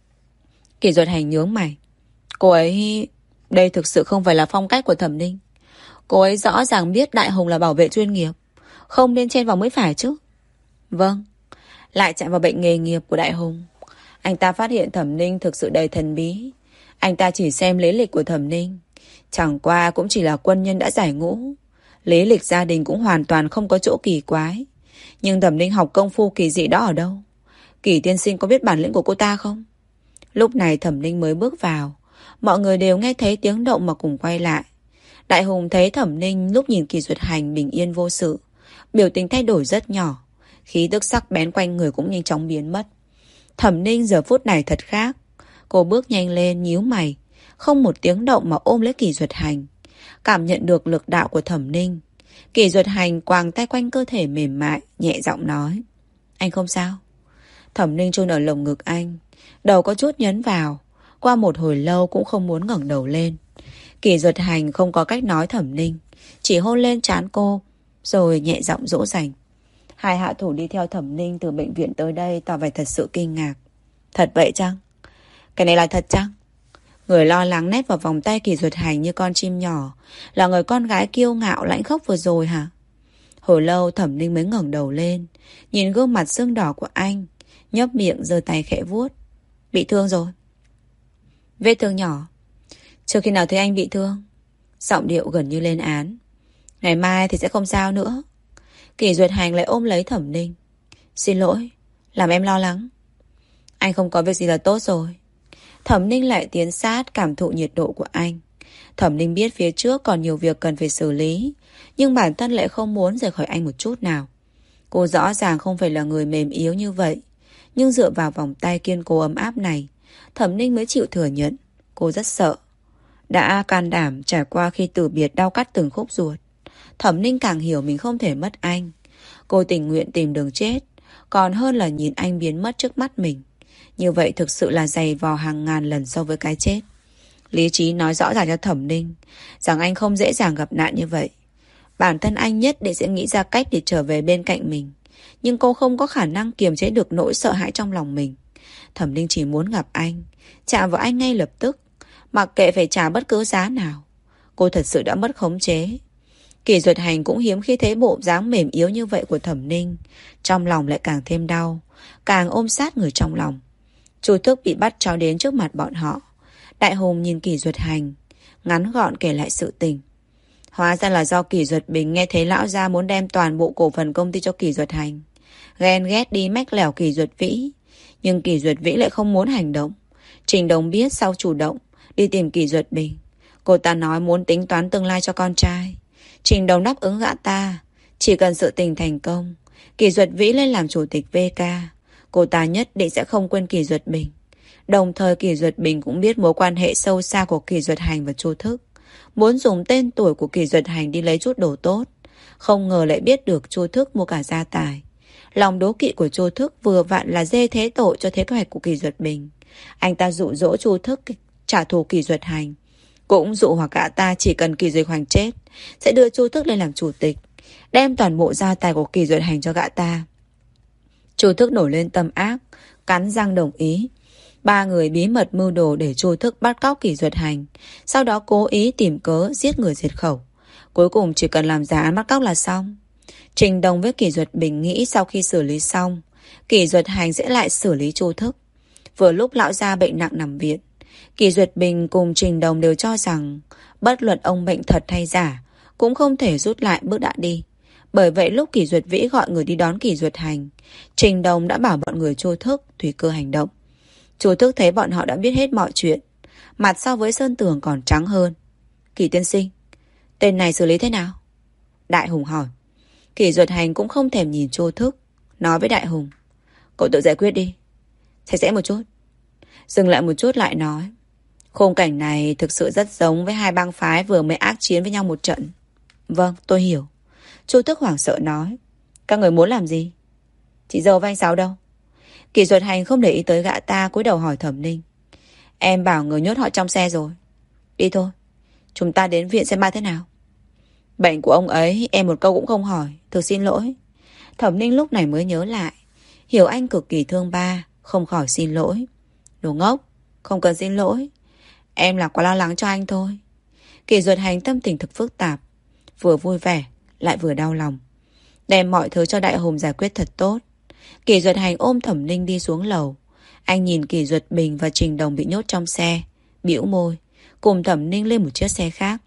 Kỳ Duật Hành nhướng mày. Cô ấy... đây thực sự không phải là phong cách của Thẩm Ninh. Cô ấy rõ ràng biết Đại Hùng là bảo vệ chuyên nghiệp, không nên chen vào mới phải chứ. Vâng. Lại chạm vào bệnh nghề nghiệp của Đại Hùng. Anh ta phát hiện Thẩm Ninh thực sự đầy thần bí. Anh ta chỉ xem lý lịch của Thẩm Ninh, chẳng qua cũng chỉ là quân nhân đã giải ngũ. Lý lịch gia đình cũng hoàn toàn không có chỗ kỳ quái. Nhưng Thẩm Ninh học công phu kỳ dị đó ở đâu? Kỳ tiên sinh có biết bản lĩnh của cô ta không? Lúc này Thẩm Ninh mới bước vào. Mọi người đều nghe thấy tiếng động mà cùng quay lại. Đại Hùng thấy Thẩm Ninh lúc nhìn Kỳ Duật Hành bình yên vô sự, biểu tình thay đổi rất nhỏ, khí tức sắc bén quanh người cũng nhanh chóng biến mất. Thẩm Ninh giờ phút này thật khác. Cô bước nhanh lên nhíu mày, không một tiếng động mà ôm lấy Kỳ Duật Hành. Cảm nhận được lực đạo của Thẩm Ninh, Kỳ Duật Hành quàng tay quanh cơ thể mềm mại, nhẹ giọng nói: anh không sao. Thẩm Ninh chôn ở lồng ngực anh, đầu có chút nhấn vào. Qua một hồi lâu cũng không muốn ngẩng đầu lên. Kỳ Duật Hành không có cách nói Thẩm Ninh, chỉ hôn lên trán cô, rồi nhẹ giọng dỗ dành. Hai hạ thủ đi theo Thẩm Ninh từ bệnh viện tới đây tỏ vẻ thật sự kinh ngạc. Thật vậy chăng? Cái này là thật chăng? Người lo lắng nép vào vòng tay Kỳ Duật Hành như con chim nhỏ, là người con gái kiêu ngạo lãnh khốc vừa rồi hả? Hồi lâu Thẩm Ninh mới ngẩng đầu lên, nhìn gương mặt sưng đỏ của anh, nhấp miệng giơ tay khẽ vuốt. Bị thương rồi. Vết thương nhỏ. Chưa khi nào thấy anh bị thương. Giọng điệu gần như lên án. Ngày mai thì sẽ không sao nữa. Kỳ Duật Hành lại ôm lấy Thẩm Ninh. Xin lỗi, làm em lo lắng. Anh không có việc gì là tốt rồi. Thẩm Ninh lại tiến sát cảm thụ nhiệt độ của anh. Thẩm Ninh biết phía trước còn nhiều việc cần phải xử lý, nhưng bản thân lại không muốn rời khỏi anh một chút nào. Cô rõ ràng không phải là người mềm yếu như vậy, nhưng dựa vào vòng tay kiên cố ấm áp này, Thẩm Ninh mới chịu thừa nhận cô rất sợ. Đã can đảm trải qua khi từ biệt đau cắt từng khúc ruột, Thẩm Ninh càng hiểu mình không thể mất anh. Cô tình nguyện tìm đường chết, còn hơn là nhìn anh biến mất trước mắt mình. Như vậy thực sự là dày vò hàng ngàn lần so với cái chết. Lý trí nói rõ ràng cho Thẩm Ninh rằng anh không dễ dàng gặp nạn như vậy. Bản thân anh nhất định sẽ nghĩ ra cách để trở về bên cạnh mình, nhưng cô không có khả năng kiềm chế được nỗi sợ hãi trong lòng mình. Thẩm Ninh chỉ muốn gặp anh, chạm vào anh ngay lập tức, mặc kệ phải trả bất cứ giá nào. Cô thật sự đã mất khống chế. Kỳ Duật Hành cũng hiếm khi thấy bộ dáng mềm yếu như vậy của Thẩm Ninh, trong lòng lại càng thêm đau, càng ôm sát người trong lòng. Chu Thức bị bắt cho đến trước mặt bọn họ. Đại Hùng nhìn Kỳ Duật Hành, ngắn gọn kể lại sự tình. Hóa ra là do Kỳ Duật Bình nghe thấy lão gia muốn đem toàn bộ cổ phần công ty cho Kỳ Duật Hành, ghen ghét đi mách lẻo Kỳ Duật Vĩ. Nhưng Kỳ Duật Vĩ lại không muốn hành động. Trình Đồng biết sau chủ động đi tìm Kỳ Duật Bình. Cô ta nói muốn tính toán tương lai cho con trai. Trình Đồng đáp ứng gã ta, chỉ cần sự tình thành công, Kỳ Duật Vĩ lên làm chủ tịch VK, cô ta nhất định sẽ không quên Kỳ Duật Bình. Đồng thời Kỳ Duật Bình cũng biết mối quan hệ sâu xa của Kỳ Duật Hành và Chu Thức, muốn dùng tên tuổi của Kỳ Duật Hành đi lấy chút đồ tốt. Không ngờ lại biết được Chu Thức mua cả gia tài. Lòng đố kỵ của Chu Thức vừa vặn là dê thế tội cho kế hoạch của Kỳ Duật Bình. Anh ta dụ dỗ Chu Thức trả thù Kỳ Duật Hành, cũng dụ hoặc gã ta chỉ cần Kỳ Duật Hành chết sẽ đưa Chu Thức lên làm chủ tịch, đem toàn bộ gia tài của Kỳ Duật Hành cho gã ta. Chu Thức nổi lên tâm ác, cắn răng đồng ý. Ba người bí mật mưu đồ để Chu Thức bắt cóc Kỷ Duật Hành, sau đó cố ý tìm cớ giết người diệt khẩu. Cuối cùng chỉ cần làm giả án bắt cóc là xong. Trình Đồng với Kỷ Duật Bình nghĩ sau khi xử lý xong, Kỷ Duật Hành sẽ lại xử lý Chu Thức. Vừa lúc lão gia bệnh nặng nằm viện, Kỷ Duật Bình cùng Trình Đồng đều cho rằng bất luận ông bệnh thật hay giả cũng không thể rút lại bước đã đi. Bởi vậy lúc Kỷ Duật Vĩ gọi người đi đón Kỷ Duật Hành, Trình Đồng đã bảo bọn người Chu Thức tùy cơ hành động. Chu Thức thấy bọn họ đã biết hết mọi chuyện, mặt so với sơn tường còn trắng hơn. Kỷ tiên sinh, tên này xử lý thế nào? Đại Hùng hỏi. Kỷ Duật Hành cũng không thèm nhìn Chu Thức, nói với Đại Hùng, cậu tự giải quyết đi. Sạch sẽ một chút. Dừng lại một chút lại nói, khung cảnh này thực sự rất giống với hai bang phái vừa mới ác chiến với nhau một trận. Vâng, tôi hiểu. Chu Thức hoảng sợ nói, các người muốn làm gì? Chị dâu với anh Sáu đâu? Kỷ Duật Hành không để ý tới gã ta, cúi đầu hỏi Thẩm Ninh. Em bảo người nhốt họ trong xe rồi. Đi thôi, chúng ta đến viện xem ba thế nào. Bệnh của ông ấy em một câu cũng không hỏi, thực xin lỗi. Thẩm Ninh lúc này mới nhớ lại, hiểu anh cực kỳ thương ba, không khỏi xin lỗi. Đồ ngốc, không cần xin lỗi. Em là quá lo lắng cho anh thôi. Kỷ Duật Hành tâm tình thực phức tạp, vừa vui vẻ lại vừa đau lòng. Đem mọi thứ cho Đại Hùng giải quyết thật tốt. Kỷ Duật Hành ôm Thẩm Ninh đi xuống lầu. Anh nhìn Kỷ Duật Bình và Trình Đồng bị nhốt trong xe, bĩu môi, cùng Thẩm Ninh lên một chiếc xe khác.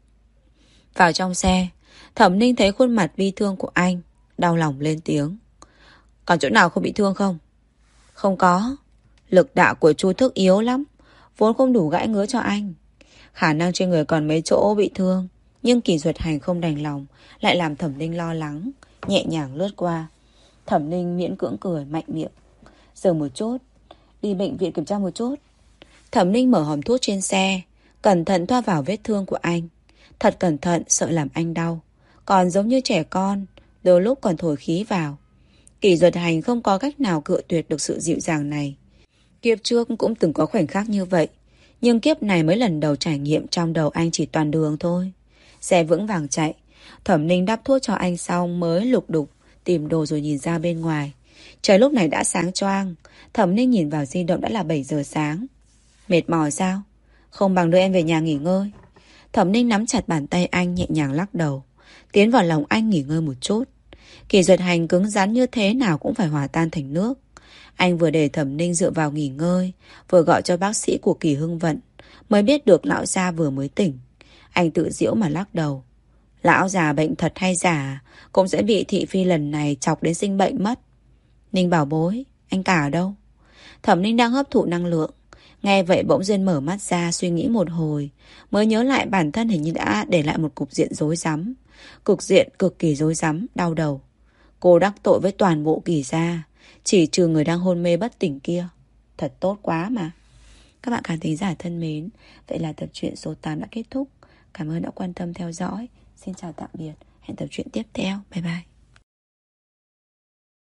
Vào trong xe, Thẩm Ninh thấy khuôn mặt bi thương của anh, đau lòng lên tiếng. Còn chỗ nào không bị thương không? Không có. Lực đạo của Chu Thức yếu lắm, vốn không đủ gãi ngứa cho anh. Khả năng trên người còn mấy chỗ bị thương, nhưng Kỷ Duật Hành không đành lòng, lại làm Thẩm Ninh lo lắng, nhẹ nhàng lướt qua. Thẩm Ninh miễn cưỡng cười mạnh miệng. Dừng một chút, đi bệnh viện kiểm tra một chút. Thẩm Ninh mở hòm thuốc trên xe, cẩn thận thoa vào vết thương của anh. Thật cẩn thận, sợ làm anh đau. Còn giống như trẻ con, đôi lúc còn thổi khí vào. Kỷ Duật Hành không có cách nào cự tuyệt được sự dịu dàng này. Kiếp trước cũng từng có khoảnh khắc như vậy, nhưng kiếp này mới lần đầu trải nghiệm, trong đầu anh chỉ toàn đường thôi. Xe vững vàng chạy. Thẩm Ninh đắp thuốc cho anh xong mới lục đục tìm đồ rồi nhìn ra bên ngoài. Trời lúc này đã sáng choang. Thẩm Ninh nhìn vào di động đã là 7 giờ sáng. Mệt mỏi sao? Không bằng đưa em về nhà nghỉ ngơi. Thẩm Ninh nắm chặt bàn tay anh, nhẹ nhàng lắc đầu, tiến vào lòng anh nghỉ ngơi một chút. Kỷ Duật Hành cứng rắn như thế nào cũng phải hòa tan thành nước. Anh vừa để Thẩm Ninh dựa vào nghỉ ngơi, vừa gọi cho bác sĩ của Kỳ Hưng Vận, mới biết được lão gia vừa mới tỉnh. Anh tự giễu mà lắc đầu. Lão già bệnh thật hay giả cũng sẽ bị thị phi lần này chọc đến sinh bệnh mất. Ninh bảo bối, anh cả ở đâu? Thẩm Ninh đang hấp thụ năng lượng. Nghe vậy bỗng dưng mở mắt ra, suy nghĩ một hồi, mới nhớ lại bản thân hình như đã để lại một cục diện rối rắm. Cục diện cực kỳ rối rắm, đau đầu. Cô đắc tội với toàn bộ Kỳ gia, chỉ trừ người đang hôn mê bất tỉnh kia. Thật tốt quá mà. Các bạn khán thính giả thân mến, vậy là tập truyện số 8 đã kết thúc. Cảm ơn đã quan tâm theo dõi. Xin chào tạm biệt. Hẹn tập truyện tiếp theo. Bye bye.